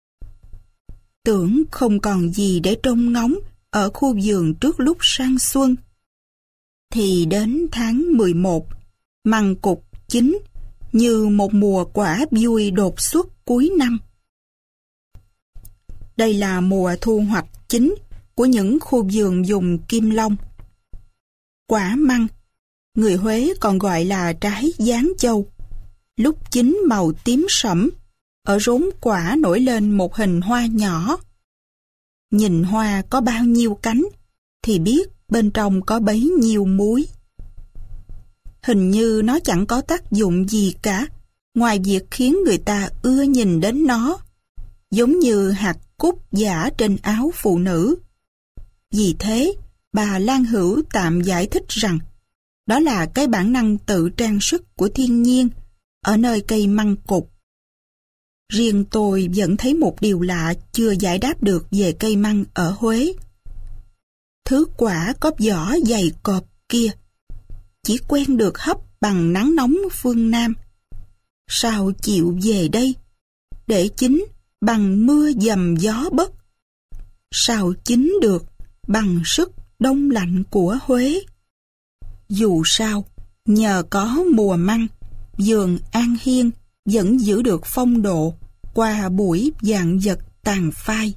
Tưởng không còn gì để trông ngóng ở khu vườn trước lúc sang xuân, thì đến tháng mười một, măng cụt chín như một mùa quả vui đột xuất cuối năm. Đây là mùa thu hoạch chính của những khu vườn vùng Kim Long. Quả măng, người Huế còn gọi là trái giáng châu, lúc chín màu tím sẫm, ở rốn quả nổi lên một hình hoa nhỏ. Nhìn hoa có bao nhiêu cánh, thì biết bên trong có bấy nhiêu múi. Hình như nó chẳng có tác dụng gì cả, ngoài việc khiến người ta ưa nhìn đến nó, giống như hạt cúc giả trên áo phụ nữ. Vì thế, bà Lan Hữu tạm giải thích rằng, đó là cái bản năng tự trang sức của thiên nhiên ở nơi cây măng cụt. Riêng tôi vẫn thấy một điều lạ chưa giải đáp được về cây măng ở Huế. Thứ quả có vỏ dày cộp kia chỉ quen được hấp bằng nắng nóng phương Nam, sao chịu về đây để chín bằng mưa dầm gió bất? Sao chín được bằng sức đông lạnh của Huế? Dù sao, nhờ có mùa măng, vườn An Hiên vẫn giữ được phong độ qua buổi vạn vật tàn phai.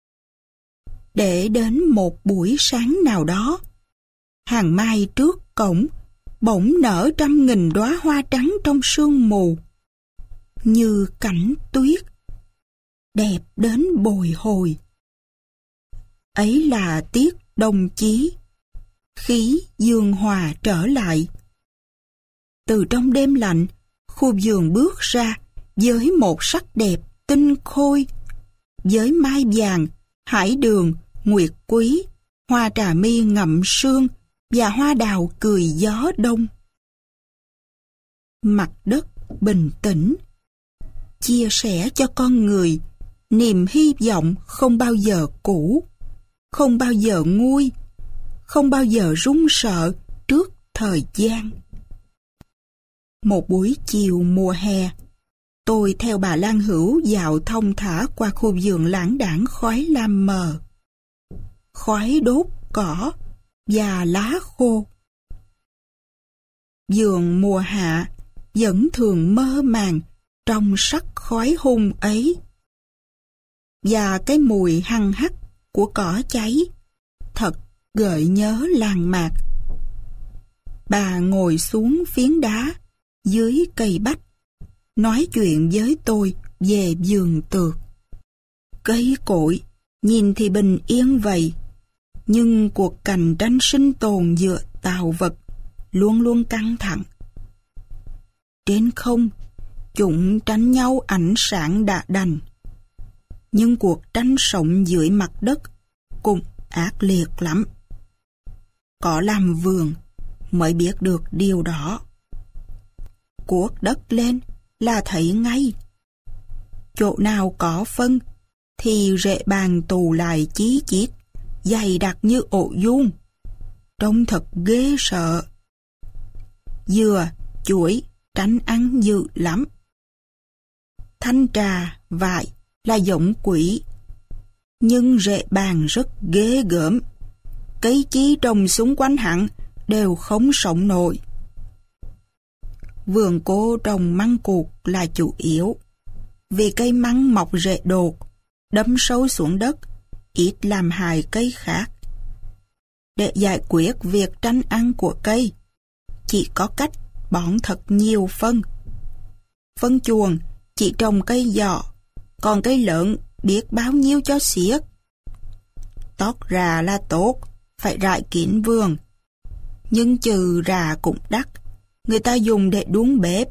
Để đến một buổi sáng nào đó, hàng mai trước cổng bỗng nở trăm nghìn đóa hoa trắng trong sương mù, như cảnh tuyết, đẹp đến bồi hồi. Ấy là tiết đồng chí, khí dương hòa trở lại. Từ trong đêm lạnh, khu vườn bước ra với một sắc đẹp tinh khôi, với mai vàng, hải đường, nguyệt quý, hoa trà mi ngậm sương và hoa đào cười gió đông. Mặt đất bình tĩnh, chia sẻ cho con người niềm hy vọng không bao giờ cũ, không bao giờ nguôi, không bao giờ run sợ trước thời gian. Một buổi chiều mùa hè, tôi theo bà Lan Hữu dạo thong thả qua khu vườn lãng đãng khói lam mờ, khói đốt cỏ và lá khô. Vườn mùa hạ vẫn thường mơ màng trong sắc khói hung ấy, và cái mùi hăng hắc của cỏ cháy thật gợi nhớ làng mạc. Bà ngồi xuống phiến đá dưới cây bách, nói chuyện với tôi về vườn tược. Cây cội nhìn thì bình yên vậy, nhưng cuộc cạnh tranh sinh tồn giữa tạo vật luôn luôn căng thẳng. Trên không, chúng tranh nhau ảnh sản đã đành, nhưng cuộc tranh sống dưới mặt đất cũng ác liệt lắm. Có làm vườn mới biết được điều đó. Cuốc đất lên là thấy ngay. Chỗ nào có phân thì rễ bàn tù lại chí chiết, dày đặc như ổ giun. Trông thật ghê sợ. Dừa, chuối, tránh ăn dữ lắm. Thanh trà, vải là giống quỷ, nhưng rễ bàn rất ghê gớm. Cây chi trồng xung quanh hẳn đều không sống nổi. Vườn cô trồng măng cụt là chủ yếu, vì cây măng mọc rễ đột, đâm sâu xuống đất, ít làm hại cây khác. Để giải quyết việc tranh ăn của cây, chỉ có cách bón thật nhiều phân. Phân chuồng chỉ trồng cây giỏ, còn cây lớn biết bao nhiêu cho xiết. Tót rà là tốt, phải rải kín vườn, nhưng trừ rà cũng đắt, người ta dùng để đun bếp.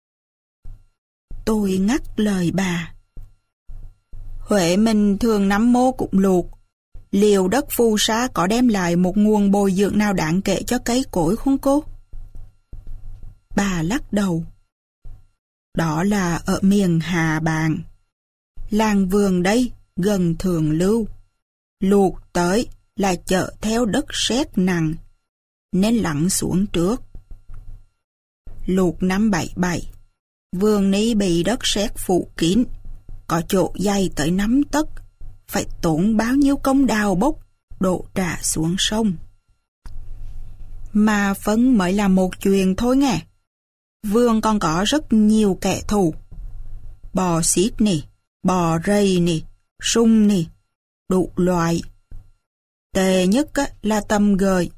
Tôi ngắt lời bà. Huệ mình thường nắm mô cũng luộc. Liệu đất phù sa có đem lại một nguồn bồi dưỡng nào đáng kể cho cây cối không cô? Bà lắc đầu. Đó là ở miền Hà Bàng. Làng vườn đây gần Thường Lưu. Luộc tới là chở theo đất sét nặng, nên lặn xuống trước. Luộc năm bảy bảy, vườn ní bị đất sét phủ kín, có chỗ dày tới năm tấc, phải tốn bao nhiêu công đào bốc, đổ trả xuống sông. Mà phân mới là một chuyện thôi nghe. Vườn còn có rất nhiều kẻ thù. Bò xít nè, bò rây nè, sung nè, đủ loại. Tệ nhất là tầm gời.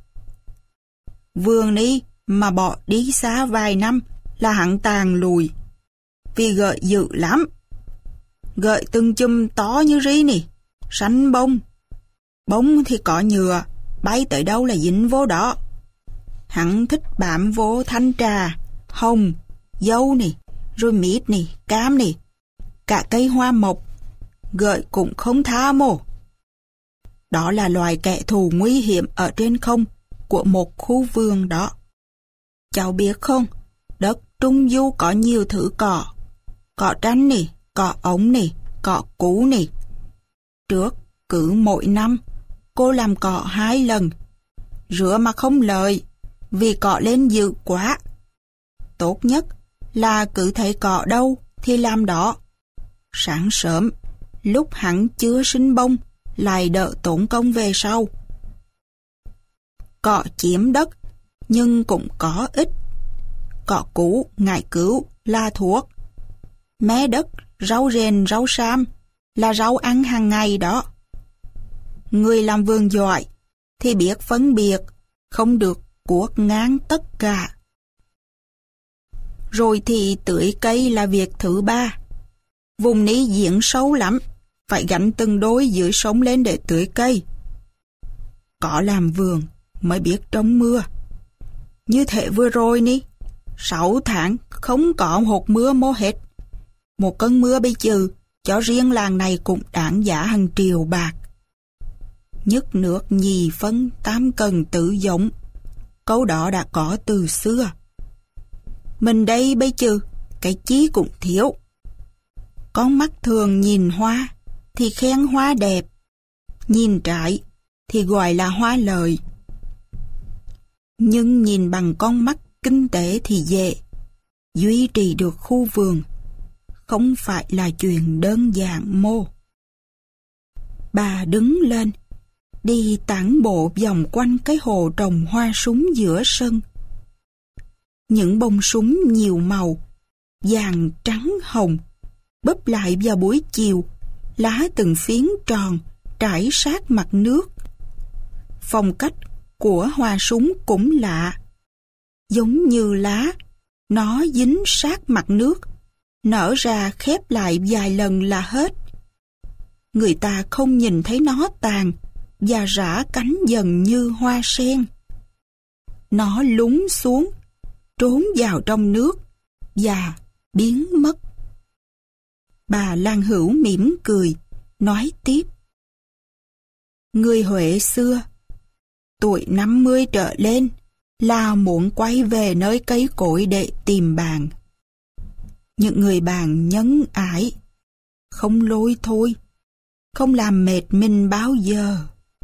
Vườn ní mà bỏ đi xa vài năm là hẳn tàn lùi, vì gợi dữ lắm. Gợi từng chùm to như rí nè, xanh bông. Bông thì có nhựa, bay tới đâu là dính vô đó. Hắn thích bám vô thanh trà, hồng, dâu nè, rồi mít nè, cam nè, cả cây hoa mộc, gợi cũng không tha mồ. Đó là loài kẻ thù nguy hiểm ở trên không của một khu vườn đó. Cháu biết không, đất Trung Du có nhiều thứ cỏ. Cỏ tranh nè, cỏ ống nè, cỏ cú nè. Trước, cứ mỗi năm, cô làm cỏ hai lần. Rửa mà không lợi, vì cỏ lên dữ quá. Tốt nhất là cứ thấy cỏ đâu thì làm đó. Sáng sớm, lúc hắn chưa sinh bông, lại đỡ tốn công về sau. Cỏ chiếm đất, nhưng cũng có ích. Cỏ cú, ngải cứu là thuốc. Mé đất, rau rền, rau sam là rau ăn hàng ngày đó. Người làm vườn giỏi thì biết phân biệt, không được cuốc ngang tất cả. Rồi thì tưới cây là việc thứ ba. Vùng ní diễn sâu lắm, phải gánh từng đôi dưới sống lên để tưới cây. Có làm vườn mới biết trông mưa. Như thế vừa rồi ní, sáu tháng không có hột mưa mô hết. Một cơn mưa bây giờ, cho riêng làng này cũng đáng giá hàng triệu bạc. Nhất nước nhì phân tam cần tự giống. Câu đó đã có từ xưa. Mình đây bây giờ, cái chí cũng thiếu. Con mắt thường nhìn hoa, thì khen hoa đẹp. Nhìn trái, thì gọi là hoa lợi. Nhưng nhìn bằng con mắt kinh tế thì dễ. Duy trì được khu vườn không phải là chuyện đơn giản mô. Bà đứng lên, đi tản bộ vòng quanh cái hồ trồng hoa súng giữa sân. Những bông súng nhiều màu, vàng, trắng, hồng, búp lại vào buổi chiều, lá từng phiến tròn, trải sát mặt nước. Phong cách của hoa súng cũng lạ. Giống như lá, nó dính sát mặt nước, nở ra khép lại vài lần là hết. Người ta không nhìn thấy nó tàn và rã cánh dần như hoa sen. Nó lún xuống, trốn vào trong nước và biến mất. Bà Lan Hữu mỉm cười, nói tiếp. Người Huệ xưa, tuổi năm mươi trở lên là muốn quay về nơi cây cối để tìm bạn. Những người bạn nhân ái, không lôi thôi, không làm mệt mình bao giờ.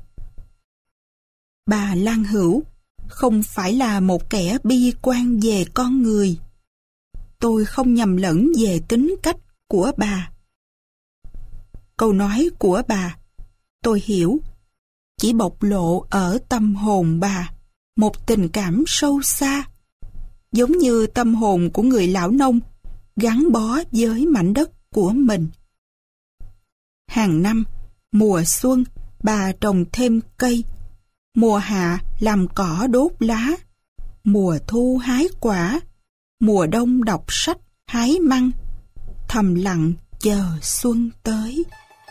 Bà Lan Hữu không phải là một kẻ bi quan về con người. Tôi không nhầm lẫn về tính cách của bà. Câu nói của bà, tôi hiểu, chỉ bộc lộ ở tâm hồn bà một tình cảm sâu xa, giống như tâm hồn của người lão nông gắn bó với mảnh đất của mình. Hàng năm, mùa xuân, bà trồng thêm cây, mùa hạ làm cỏ đốt lá, mùa thu hái quả, mùa đông đọc sách, hái măng, thầm lặng chờ xuân tới.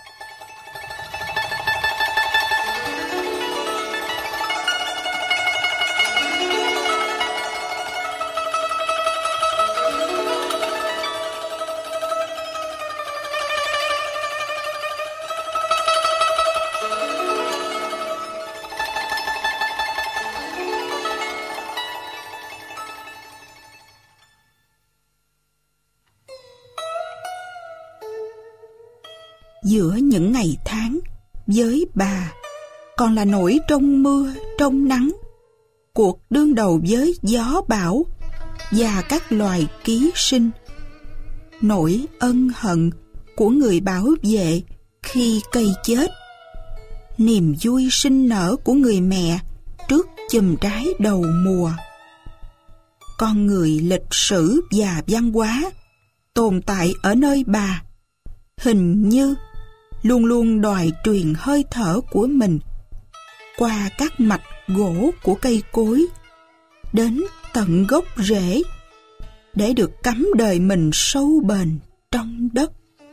Giữa những ngày tháng, với bà, còn là nỗi trong mưa, trong nắng, cuộc đương đầu với gió bão và các loài ký sinh. Nỗi ân hận của người bảo vệ khi cây chết. Niềm vui sinh nở của người mẹ trước chùm trái đầu mùa. Con người lịch sử và văn hóa tồn tại ở nơi bà, hình như luôn luôn đòi truyền hơi thở của mình qua các mạch gỗ của cây cối đến tận gốc rễ để được cắm đời mình sâu bền trong đất.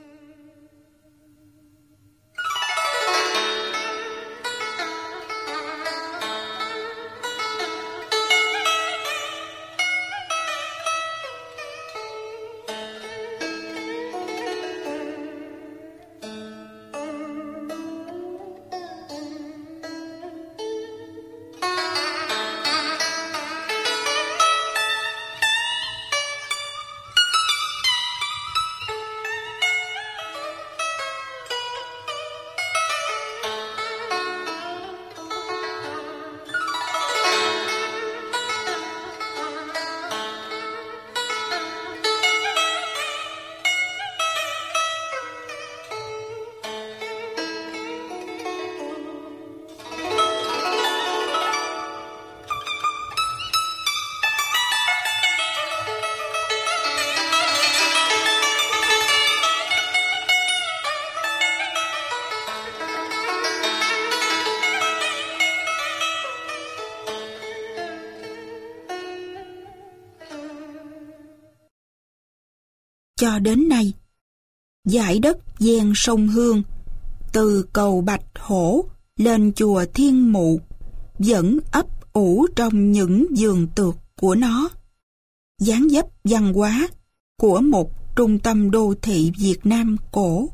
Cho đến nay, dải đất ven sông Hương, từ cầu Bạch Hổ lên chùa Thiên Mụ, vẫn ấp ủ trong những vườn tược của nó, dáng dấp văn hóa của một trung tâm đô thị Việt Nam cổ.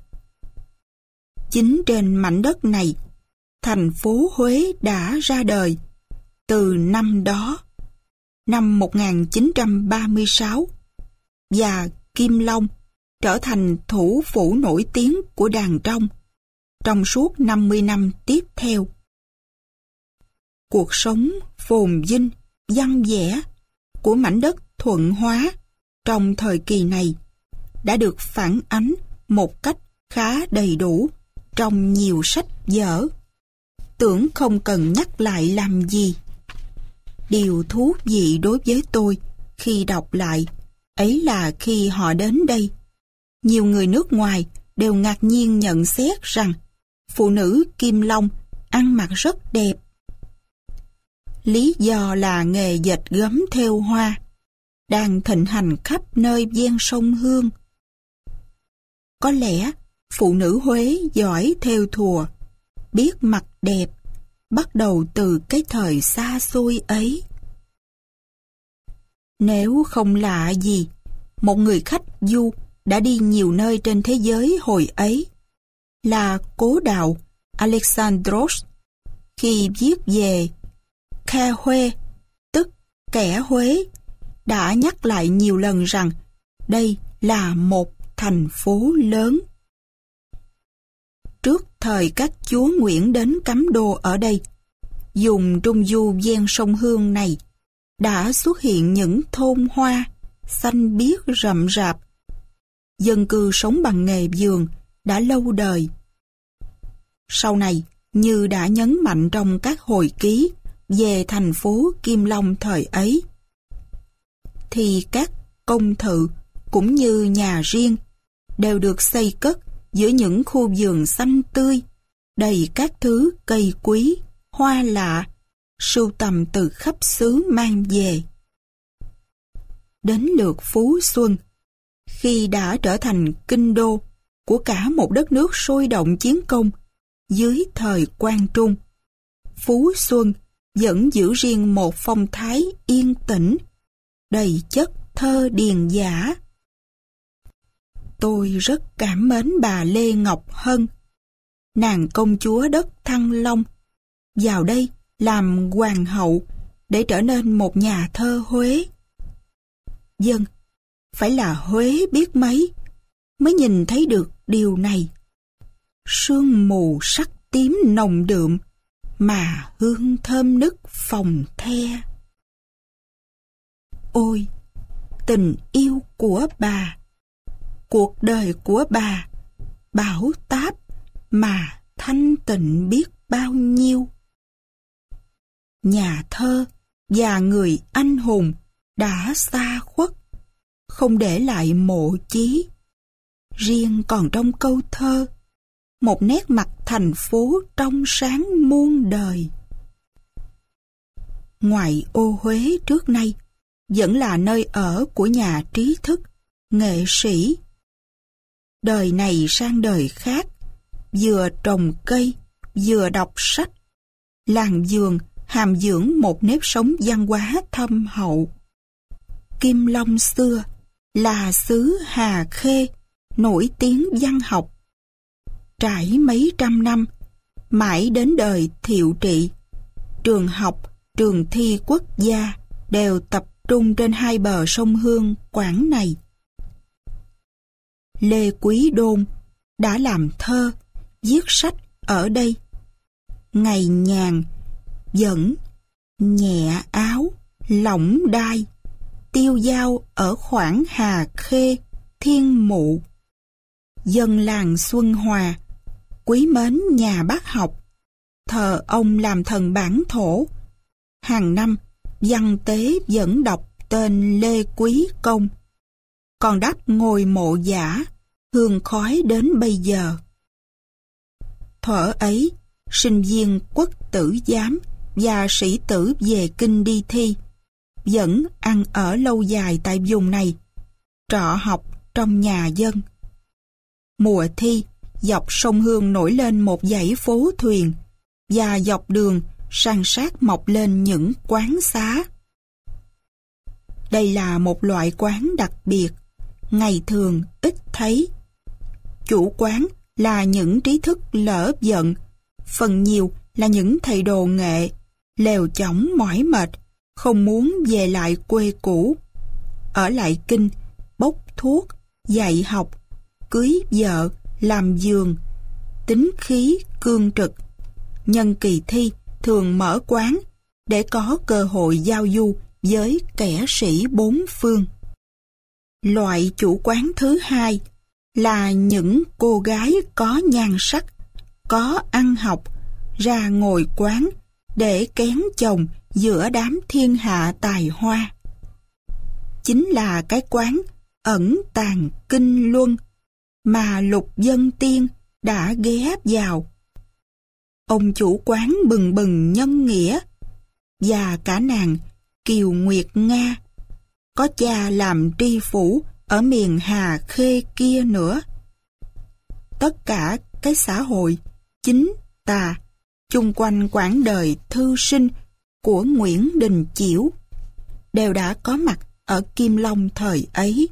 Chính trên mảnh đất này, thành phố Huế đã ra đời từ năm đó, năm một nghìn chín trăm ba mươi sáu, và Kim Long trở thành thủ phủ nổi tiếng của đàn trong trong suốt năm mươi năm tiếp theo. Cuộc sống phồn vinh, văn vẻ của mảnh đất Thuận Hóa trong thời kỳ này đã được phản ánh một cách khá đầy đủ trong nhiều sách vở, tưởng không cần nhắc lại làm gì. Điều thú vị đối với tôi khi đọc lại ấy là khi họ đến đây, nhiều người nước ngoài đều ngạc nhiên nhận xét rằng phụ nữ Kim Long ăn mặc rất đẹp. Lý do là nghề dệt gấm thêu hoa đang thịnh hành khắp nơi ven sông Hương. Có lẽ phụ nữ Huế giỏi thêu thùa, biết mặc đẹp, bắt đầu từ cái thời xa xôi ấy. Nếu không lạ gì, một người khách du đã đi nhiều nơi trên thế giới hồi ấy là cố đạo Alexandros, khi viết về Khe Huế, tức kẻ Huế, đã nhắc lại nhiều lần rằng đây là một thành phố lớn. trước thời các chúa Nguyễn đến cắm đô ở đây, vùng trung du ven sông Hương này, đã xuất hiện những thôn hoa, xanh biếc rậm rạp. Dân cư sống bằng nghề vườn đã lâu đời. Sau này, như đã nhấn mạnh trong các hồi ký về thành phố Kim Long thời ấy, thì các công thự cũng như nhà riêng đều được xây cất giữa những khu vườn xanh tươi, đầy các thứ cây quý, hoa lạ, sưu tầm từ khắp xứ mang về. Đến lượt Phú Xuân, khi đã trở thành kinh đô của cả một đất nước sôi động chiến công dưới thời Quang Trung, Phú Xuân vẫn giữ riêng một phong thái yên tĩnh, đầy chất thơ điền dã. Tôi rất cảm mến bà Lê Ngọc Hân, nàng công chúa đất Thăng Long, vào đây làm hoàng hậu để trở nên một nhà thơ Huế. Dân, phải là Huế biết mấy mới nhìn thấy được điều này. Sương mù sắc tím nồng đượm, mà hương thơm nức phòng the. Ôi, tình yêu của bà, cuộc đời của bà, bão táp mà thanh tịnh biết bao nhiêu. Nhà thơ và người anh hùng đã xa khuất, không để lại mộ chí. Riêng còn trong câu thơ, một nét mặt thành phố trong sáng muôn đời. Ngoại ô Huế trước nay vẫn là nơi ở của nhà trí thức, nghệ sĩ. Đời này sang đời khác, vừa trồng cây, vừa đọc sách. Làng vườn hàm dưỡng một nếp sống văn hóa thâm hậu. Kim Long xưa là xứ Hà Khê, nổi tiếng văn học. Trải mấy trăm năm, mãi đến đời Thiệu Trị, trường học, trường thi quốc gia đều tập trung trên hai bờ sông Hương, Quảng này. Lê Quý Đôn đã làm thơ, viết sách ở đây. Ngày nhàn, dẫn, nhẹ áo, lỏng đai, tiêu dao ở khoảng Hà Khê, Thiên Mụ. Dân làng Xuân Hòa quý mến nhà bác học, thờ ông làm thần bản thổ. Hàng năm, văn tế vẫn đọc tên Lê Quý Công, còn đắp ngôi mộ giả, hương khói đến bây giờ. Thuở ấy, sinh viên quốc tử giám và sĩ tử về kinh đi thi, vẫn ăn ở lâu dài tại vùng này, trọ học trong nhà dân. Mùa thi, dọc sông Hương nổi lên một dãy phố thuyền, và dọc đường san sát mọc lên những quán xá. Đây là một loại quán đặc biệt, ngày thường ít thấy. Chủ quán là những trí thức lỡ giận, phần nhiều là những thầy đồ nghệ, lèo chõng mỏi mệt, không muốn về lại quê cũ, ở lại kinh, bốc thuốc, dạy học, cưới vợ, làm vườn, tính khí cương trực. Nhân kỳ thi thường mở quán để có cơ hội giao du với kẻ sĩ bốn phương. Loại chủ quán thứ hai là những cô gái có nhan sắc, có ăn học, ra ngồi quán để kén chồng giữa đám thiên hạ tài hoa. Chính là cái quán ẩn tàng kinh luân mà Lục Dân Tiên đã ghé vào. Ông chủ quán bừng bừng nhân nghĩa, và cả nàng Kiều Nguyệt Nga, có cha làm tri phủ ở miền Hà Khê kia nữa. Tất cả cái xã hội chính tà chung quanh quãng đời thư sinh của Nguyễn Đình Chiểu đều đã có mặt ở Kim Long thời ấy.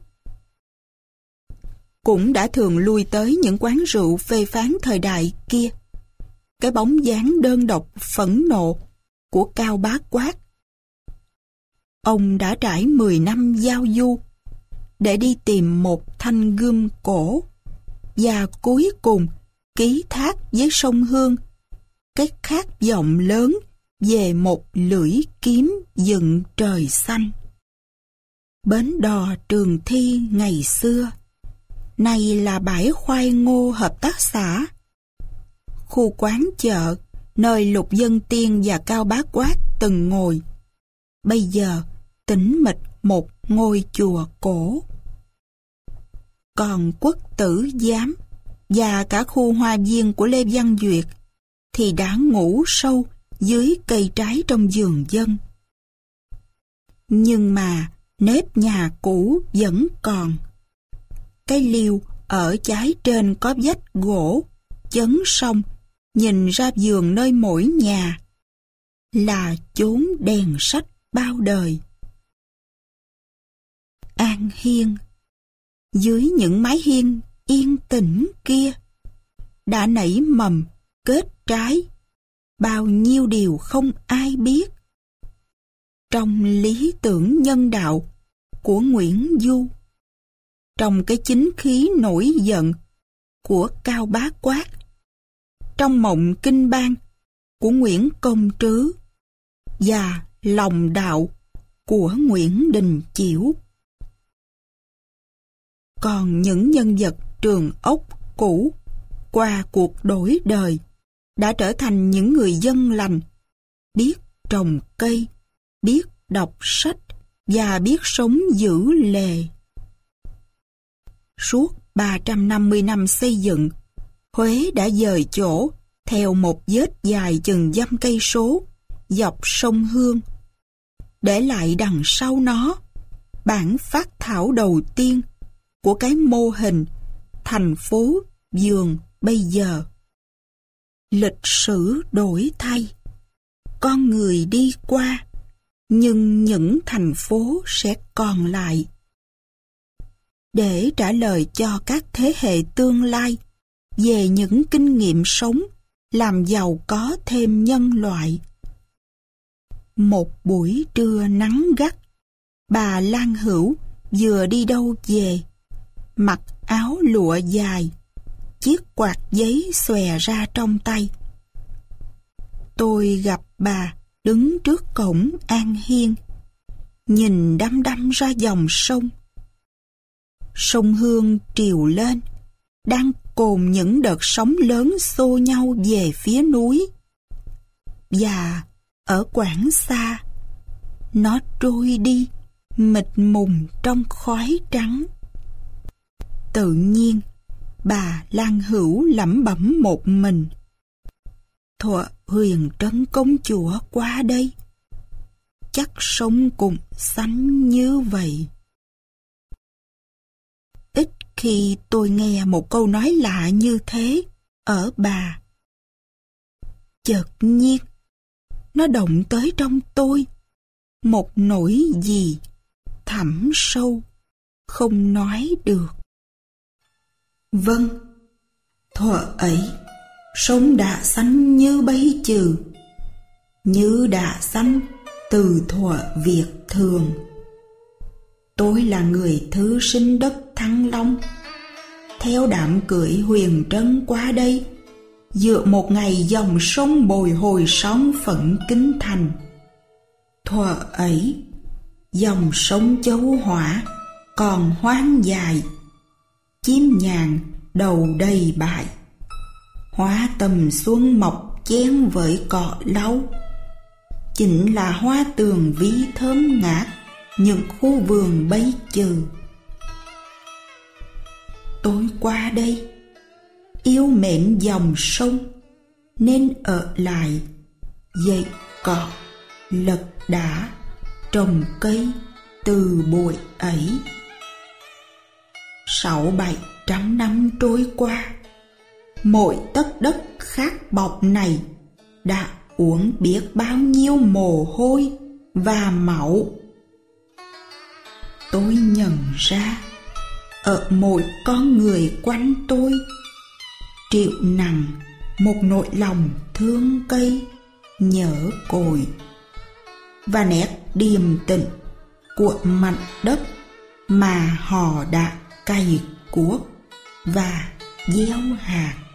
Cũng đã thường lui tới những quán rượu phê phán thời đại kia. Cái bóng dáng đơn độc phẫn nộ của Cao Bá Quát. Ông đã trải mười năm giao du để đi tìm một thanh gươm cổ, và cuối cùng ký thác với sông Hương cái khát vọng lớn về một lưỡi kiếm dựng trời xanh. Bến đò Trường Thi ngày xưa, nay là bãi khoai ngô hợp tác xã. Khu quán chợ, nơi Lục Vân Tiên và Cao Bá Quát từng ngồi, bây giờ tĩnh mịch một ngôi chùa cổ. Còn Quốc Tử Giám và cả khu hoa viên của Lê Văn Duyệt thì đã ngủ sâu dưới cây trái trong vườn dân. Nhưng mà nếp nhà cũ vẫn còn. Cái liêu ở trái trên có vách gỗ, chấn sông, nhìn ra vườn nơi mỗi nhà, là chốn đèn sách bao đời. An Hiên, dưới những mái hiên yên tĩnh kia, đã nảy mầm, kết trái, bao nhiêu điều không ai biết. Trong lý tưởng nhân đạo của Nguyễn Du, trong cái chính khí nổi giận của Cao Bá Quát, trong mộng kinh bang của Nguyễn Công Trứ và lòng đạo của Nguyễn Đình Chiểu. Còn những nhân vật Trường Ốc cũ qua cuộc đổi đời đã trở thành những người dân lành, biết trồng cây, biết đọc sách và biết sống giữ lề. Suốt ba trăm năm mươi năm xây dựng, Huế đã dời chỗ theo một vết dài chừng dăm cây số dọc sông Hương, để lại đằng sau nó bản phác thảo đầu tiên của cái mô hình thành phố vườn bây giờ. Lịch sử đổi thay, con người đi qua, nhưng những thành phố sẽ còn lại. Để trả lời cho các thế hệ tương lai về những kinh nghiệm sống làm giàu có thêm nhân loại. Một buổi trưa nắng gắt, bà Lan Hữu vừa đi đâu về, mặc áo lụa dài, chiếc quạt giấy xòe ra trong tay. Tôi gặp bà đứng trước cổng An Hiên, nhìn đăm đăm ra dòng sông. Sông Hương triều lên, đang cồn những đợt sóng lớn xô nhau về phía núi. Và ở quảng xa, nó trôi đi mịt mùng trong khói trắng. Tự nhiên, bà Lan Hữu lẩm bẩm một mình: thuở Huyền Trân công chúa qua đây, chắc sông cũng xanh như vậy. Ít khi tôi nghe một câu nói lạ như thế ở bà. Chợt nhiên, nó động tới trong tôi một nỗi gì thẳm sâu, không nói được. Vâng, thuở ấy, sông đã xanh như bấy chừ, như đã xanh từ thuở Việt Thường. Tôi là người thứ sinh đất Thăng Long, theo đạm cưỡi Huyền Trân qua đây, dựa một ngày dòng sông bồi hồi sóng phận kinh thành. Thuở ấy, dòng sông Châu Hỏa còn hoang dài, chim nhàn đầu đầy bại, hoa tầm xuân mọc chen với cỏ lau, chính là hoa tường vi thơm ngát những khu vườn bấy chừ. Tôi qua đây yêu mến dòng sông nên ở lại, dậy cỏ, lật đá, trồng cây từ buổi ấy. Sáu bảy trăm năm trôi qua, mỗi tấc đất khát bọc này đã uống biết bao nhiêu mồ hôi và máu. Tôi nhận ra ở mỗi con người quanh tôi triệu nặng một nỗi lòng thương cây, nhớ cội, và nét điềm tĩnh của mảnh đất mà họ đã cày cuốc và gieo hạt.